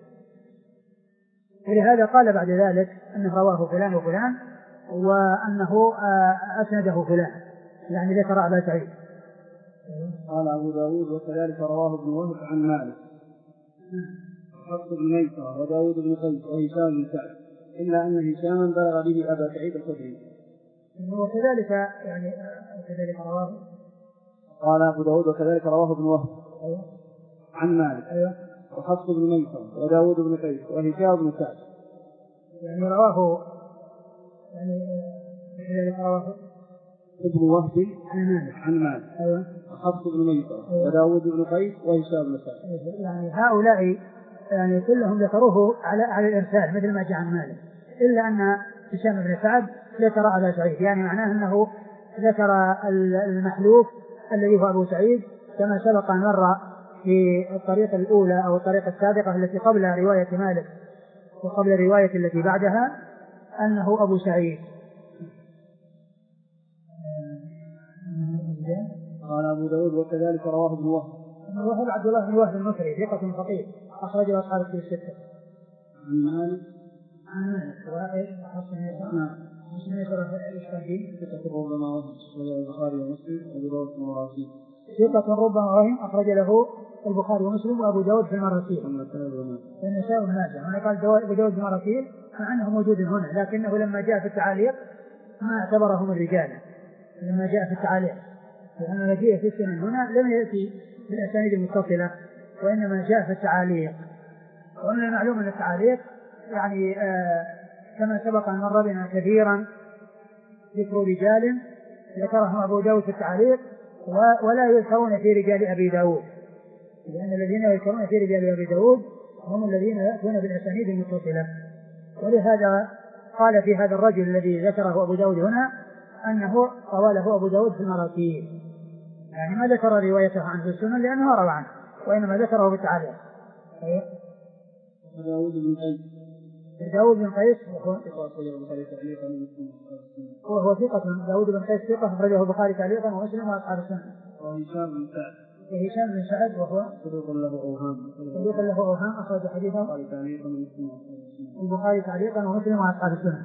ولهذا قال بعد ذلك أنه رواه فلان وفلان وأنه أسنده فلان، يعني ذكر أبا سعيد. قال أبو داود وكذلك رواه ابن وهب عن مالك حفص بن ميسرة وداود بن قيس وهشام بن سعد إلا أن هشاما بلغ به أبا سعيد الخدري. وكذلك يعني وكذلك رواه قال أبو داود وكذلك رواه ابن وهب أيوة. عن مالك أيوة. وحفص بن ميسرة وداود بن قيس وهشام بن سعد، يعني رواه يعني كذلك رواه ابن وهب عن مالك عن مالك أيوة. وحفص بن ميسرة أيوة. وداود بن قيس وهشام بن سعد. يعني هؤلاء يعني كلهم ذكروه على على الإرسال مثل ما جاء عن مالك، إلا أن هشام بن سعد ذكر أبا سعيد، يعني معناه أنه ذكر المحلوف الذي هو أبو سعيد كما سبق أن مر في الطريقة الأولى أو الطريقة السابقة التي قبل رواية مالك وقبل الرواية التي بعدها أنه أبو سعيد. قال أبو داود وكذلك رواه ابن وهب ابن وهب عبد الله بن وهب المصري ثقة فقيه أخرجه أصحاب الكتب الستة. عن مالك عن مالك وإيش حسن يسر نعم حسن يسر الإسكندري ثقة ربما وهم البخاري ومسلم وأبو داود في المراسيل ثقة ربما وهم أخرج له البخاري ومسلم وأبو داود في المراسيل والنسائي وابن ماجه. هنا قال أبو داود في المراسيل مع أنه موجود هنا، لكنه لما جاء في التعاليق ما اعتبرهم الرجال، لما جاء في التعاليق، لأن الذي في السنن هنا لم يأتي بالأسانيد المتصلة وإنما جاء في التعاليق. ومن المعلوم أن التعاليق يعني آه كما سبق أن مر بنا كثيرا ذكر رجال ذكرهم أبو داود في التعاليق ولا يذكرون في رجال أبي داود، لأن الذين يذكرون في رجال أبي داود هم الذين يأتون بالأسانيد المتصلة. ولهذا قال في هذا الرجل الذي ذكره أبو داود هنا أنه قواله أبو داود في المراتيب، يعني ما ذكر روايته عن السنن لأنه روى عنه، وإنما ذكره بالتعاليق. داود بن قيس داود بن قيس وهو ثقة. داود بن قيس ثقة أخرجه البخاري تعليقا ومسلم وأصحاب السنة. وهشام بن سعد وهشام بن سعد وهو صدوق له أوهام صدوق له أوهام أخرج حديثه البخاري تعليقا ومسلم وأصحاب السنة.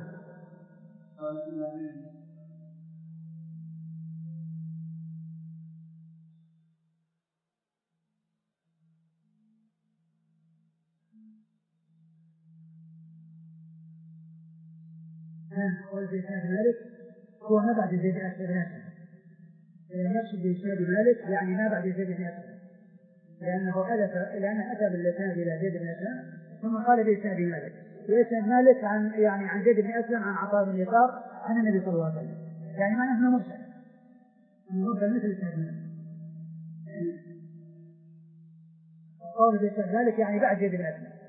قول في إسناد مالك هو ما بعد زيد بن أسلم، يقصد بإسناد مالك يعني ما بعد زيد بن أسلم، لأنه ألف لأنه أتى بالإسناد إلى زيد بن أسلم ثم قال بإسناد مالك. وإسناد مالك عن يعني عن زيد بن أسلم عن عطاء بن يسار عن النبي صلى الله عليه وسلم، يعني ما نحن مرسل مرسل مثل إسناد مالك. قول بإسناد مالك يعني بعد زيد بن أسلم،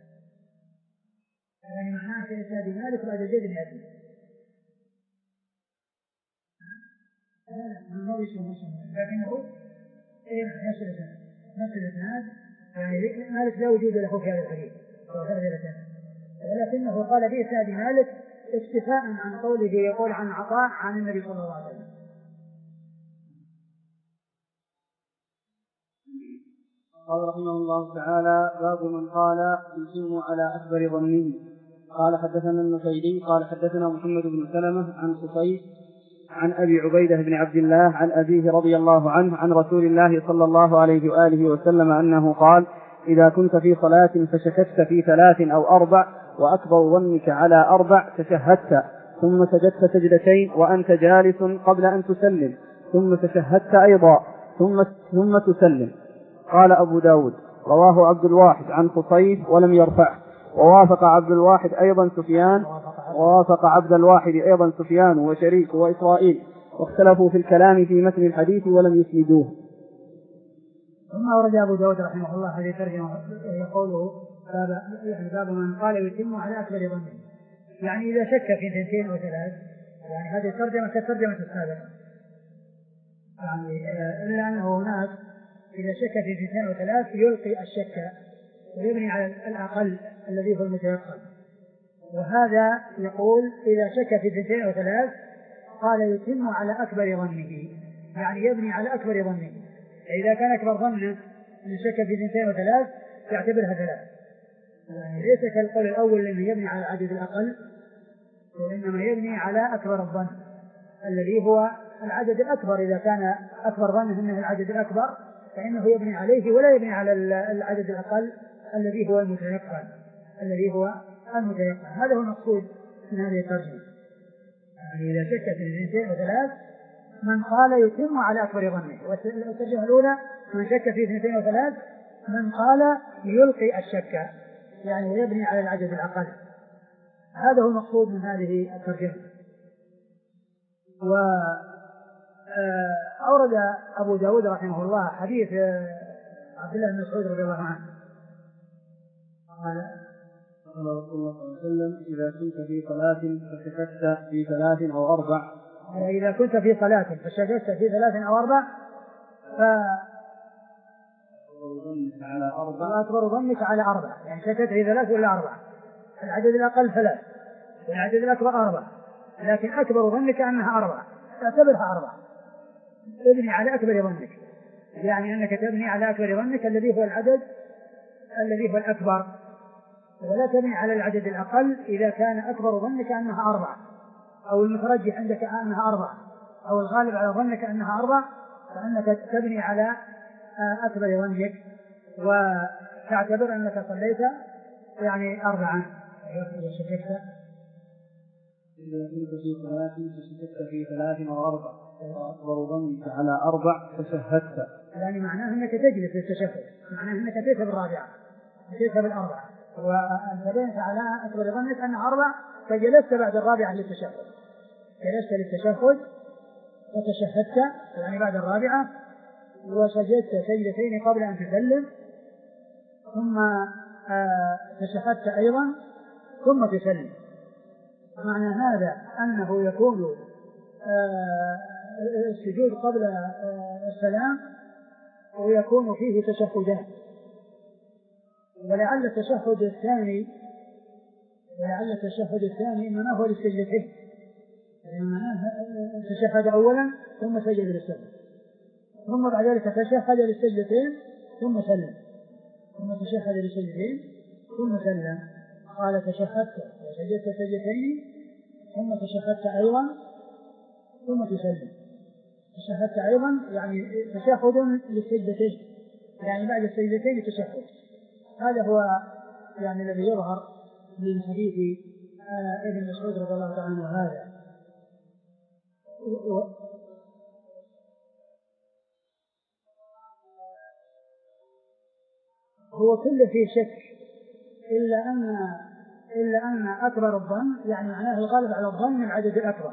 يعني معناه في إسناد مالك بعد زيد بن أسلم. ما يشوف لكنه نفس الإسناد نفس الإسناد، يعني مالك لا وجود له في هذا الحديث ولكنه قال بإسناد مالك اكتفاء عن قوله يقول عن عطاء عن النبي صلى الله عليه وسلم. قال رحمه الله تعالى: باب من قال يتم على أكبر ظنه. قال حدثنا النفيلي قال حدثنا محمد بن سلمة عن قصيص عن أبي عبيدة بن عبد الله عن أبيه رضي الله عنه عن رسول الله صلى الله عليه وآله وسلم أنه قال: إذا كنت في صلاة فشككت في ثلاث أو أربع وأكبر ظنك على أربع تشهدت ثم سجدت سجدتين وأنت جالس قبل أن تسلم ثم تشهدت أيضا ثم, ثم تسلم. قال أبو داود: رواه عبد الواحد عن قصيص ولم يرفعه، ووافق عبد الواحد أيضا سفيان ووافق عبد الواحد أيضا سفيان وشريك وإسرائيل، واختلفوا في الكلام في متن الحديث ولم يسندوه. ثم ورد أبو داود رحمه الله هذه ترجمة يقوله باب يعني باب من قال يتم على أكبر ظنه، يعني إذا شك في اثنتين وثلاث، يعني هذه الترجمة كالترجمة السابقة، يعني إلا أنه هناك إذا شك في اثنتين وثلاث يلقي الشك ويبني على الأقل الذي هو المتيقن، وهذا يقول إذا شك في اثنتين وثلاث قال يتم على أكبر ظنه، يعني يبني على أكبر ظنه. إذا كان أكبر ظنه أن شك في اثنتين وثلاث يعتبرها ثلاث، يعني ليس كالقول الأول الذي يبني على العدد الأقل، وإنما يبني على أكبر الظن الذي هو العدد الأكبر. إذا كان أكبر ظنه أنه العدد الأكبر فإنه يبني عليه ولا يبني على العدد الأقل الذي هو المتيقن الذي هو المتيقن. هذا هو المقصود من هذه الترجمة، يعني إذا شك في اثنتين وثلاث من قال يتم على أكبر ظنه. والترجمة الأولى من شك في اثنتين وثلاث من قال يلقي الشك، يعني يبني على العدد الأقل. هذا هو المقصود من هذه الترجمة. وأورد أبو داود رحمه الله حديث عبد الله بن مسعود رضي الله عنه قال قال رسول الله صلى الله عليه وسلم: إذا كنت في صلاة فشككت في ثلاث أو أربع إذا كنت في صلاة فشككت في ثلاث أو أربع فأكبر ظنك على أربع، يعني شككت في ثلاث ولا أربع، العدد الأقل ثلاث والعدد الأكبر أربع، لكن أكبر ظنك أنها أربع تعتبرها أربع، تبني على أكبر ظنك، يعني أنك تبني على أكبر ظنك الذي هو العدد الذي هو الأكبر، ولا تبني على العدد الأقل إذا كان أكبر ظنك أنها أربع، أو المترجح عندك أنها أربع، أو الغالب على ظنك أنها أربع، فأنك تبني على أكبر ظنك وتعتبر أنك صليت يعني أربعا. إذا شككت إذا كنت في صلاة فشككت في ثلاث أو أربع وأكبر ظنك على أربع تشهدت. يعني معناه أنك تجلس للتشهد، معناه أنك أتيت بالرابعة، أتيت بالأربعة، وأنت بنت على أكبر ظنك أنها أربع، فجلست بعد الرابعة للتشهد، جلست للتشهد فتشهدت يعني بعد الرابعة، وسجدت سجدتين قبل أن تسلم، ثم آه تشهدت أيضا ثم تسلم. معنى هذا أنه يكون آه السجود قبل آه السلام ويكون فيه تشهدان، ولعل التشهد الثاني ولعل التشهد الثاني إنما هو للسجدتين، يعني معناه تشهد أولا ثم سجد للسلام، ثم بعد ذلك تشهد للسجدتين ثم سلم، ثم تشهد للسجدتين ثم سلم. قال تشهدت وسجدت سجدتين ثم تشهدت أيضا ثم تسلم. تشهدت أيضا يعني تشهد للسجدتين، يعني بعد السجدتين تشهد. هذا هو يعني الذي يظهر من حديث آه ابن مسعود رضي الله تعالى عنه هذا. هو كله فيه شك إلا أن إلا أن أكبر الظن يعني معناه الغالب على الظن العدد الأكبر،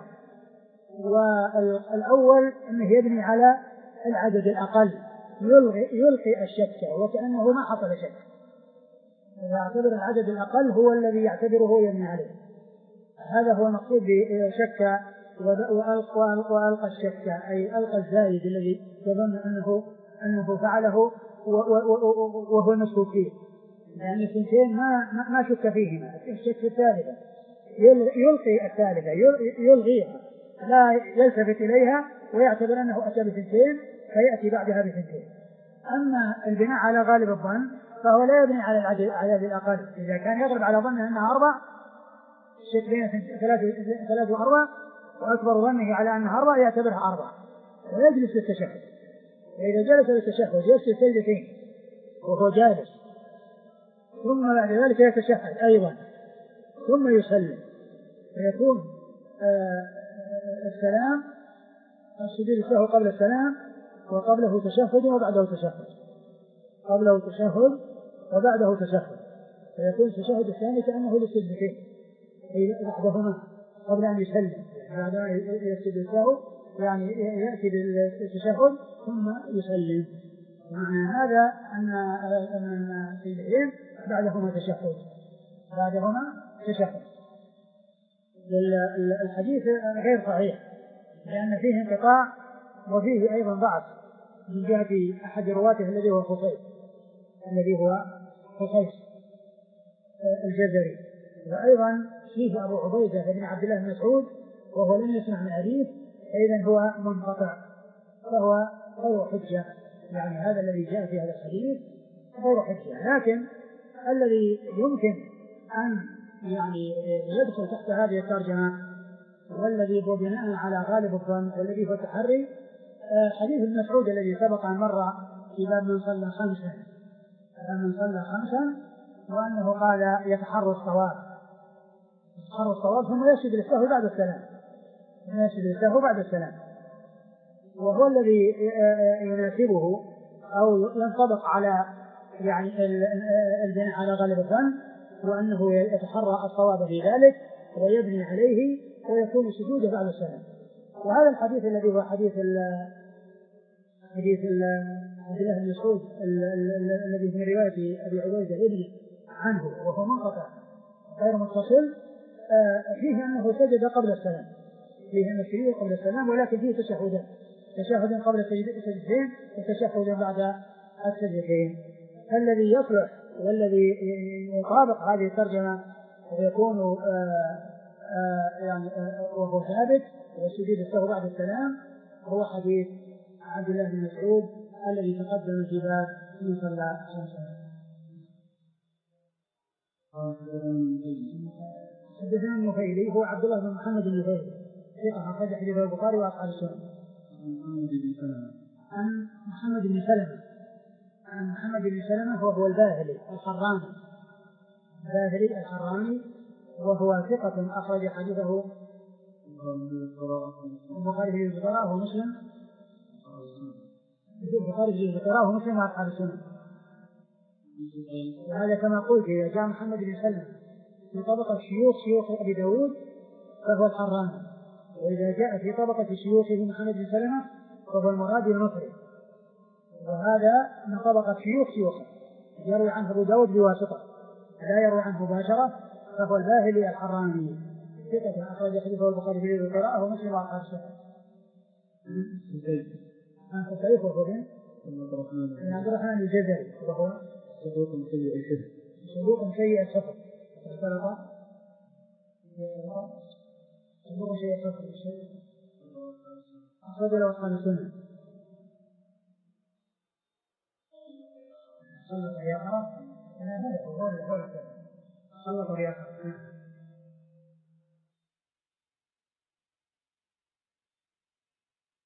والأول أنه يبني على العدد الأقل، يلغي يلقي الشك وكأنه ما حصل شك، يعتبر العدد الأقل هو الذي يعتبره يبني عليه. هذا هو المقصود بشك وألقى الشك، أي ألقى الزايد الذي يظن أنه أنه فعله وهو المشكوك فيه، يعني الثنتين ما ما شك فيهما، الشك في الثالثة يلقي الثالثة يلغيها لا يلتفت إليها ويعتبر أنه أتى بثنتين فيأتي بعدها بثنتين. أما البناء على غالب الظن فهو لا يبني على العدد الأقل، إذا كان يضرب على ظن أنها أربع الشك بين ثلاث وأربع وأكبر ظنه على أنها أربع يعتبرها أربع ويجلس للتشهد، وإذا جلس للتشهد يسجد سجدتين وهو جالس، ثم بعد ذلك يتشهد أيضا ثم يسلم، فيكون آه السلام السجود السهو قبل السلام وقبله تشهد وبعده تشهد، قبله تشهد وبعده تشهد، فيكون التشهد الثاني كأنه للسجدتين بعدهما قبل أن يسلم، بعد أن يسجد السهو يعني يأتي بالتشهد ثم يسلم. معنى هذا أن السجدتين بعدهما تشهد بعدهما تشهد. الحديث غير صحيح لأن فيه انقطاع وفيه أيضا ضعف من جهة أحد رواته الذي هو خصيص الذي هو خصيص الجزري، وأيضا فيه أبو عبيدة بن عبد الله بن مسعود وهو لم يسمع من حديث، إذن هو منقطع فهو غير حجة، يعني هذا الذي جاء في هذا الحديث غير حجة. لكن الذي يمكن أن يعني يدخل تحت هذه الترجمة والذي هو بناء على غالب الظن والذي هو تحري حديث ابن مسعود الذي سبق أن مر في باب من صلى خمسا من صلى خمسا وأنه قال يتحرى الصواب يتحرى الصواب ثم يسجد للسهو بعد السلام يسجد للسهو بعد السلام، وهو الذي يناسبه أو ينطبق على يعني البناء على غالب الظن، وأنه يتحرى الصواب في ذلك ويبني عليه ويكون سجوده بعد السلام. وهذا الحديث الذي هو حديث ال حديث عبد الله بن مسعود الذي من رواية أبي عبيدة ابن عنه وهو منقطع غير متصل فيه أنه سجد قبل السلام، فيه أنه سجد قبل السلام، ولكن فيه تشهدان، تشهد قبل السجدتين وتشهد بعد السجدتين. فالذي يصلح والذي يطابق هذه الترجمة ويكون آآ آآ يعني آآ وهو ثابت وسجود السهو بعد السلام هو حديث عبد الله بن مسعود الذي تقدم في باب من صلى خمسا. حدثنا النفيلي هو عبد الله بن محمد النفيلي ثقة أخرج حديث البخاري وأصحاب السنن. عن محمد بن سلمة عن محمد بن سلمة وهو الباهلي الحراني الباهلي الحراني وهو ثقة أخرج حديثه البخاري في القراءة ومسلم البخاري في القراءة ومسلم وأصحاب السنة. وهذا كما قلت إذا جاء محمد بن سلمة في طبقة شيوخ شيوخ أبي داود فهو الحراني، وإذا جاء في طبقة شيوخه محمد بن سلمة فهو المراد المصري، وهذا من طبقة شيوخ شيوخه يروي عنه أبو داود بواسطة لا يروي عنه مباشرة، فهو الباهلي الحراني ثقة أخرج حديثه البخاري في القراءة ومسلم وأصحاب السنة. أنت كيف وفقين؟ من عبد الرحمن الجزري وهو صدوق سيء الحفظ صدوق سيء الحفظ صدوق سيء الحفظ أخرج له أصحاب السنة. صلى الله عليه وسلم. أنا هذا هو هو هو صلى الله عليه وسلم.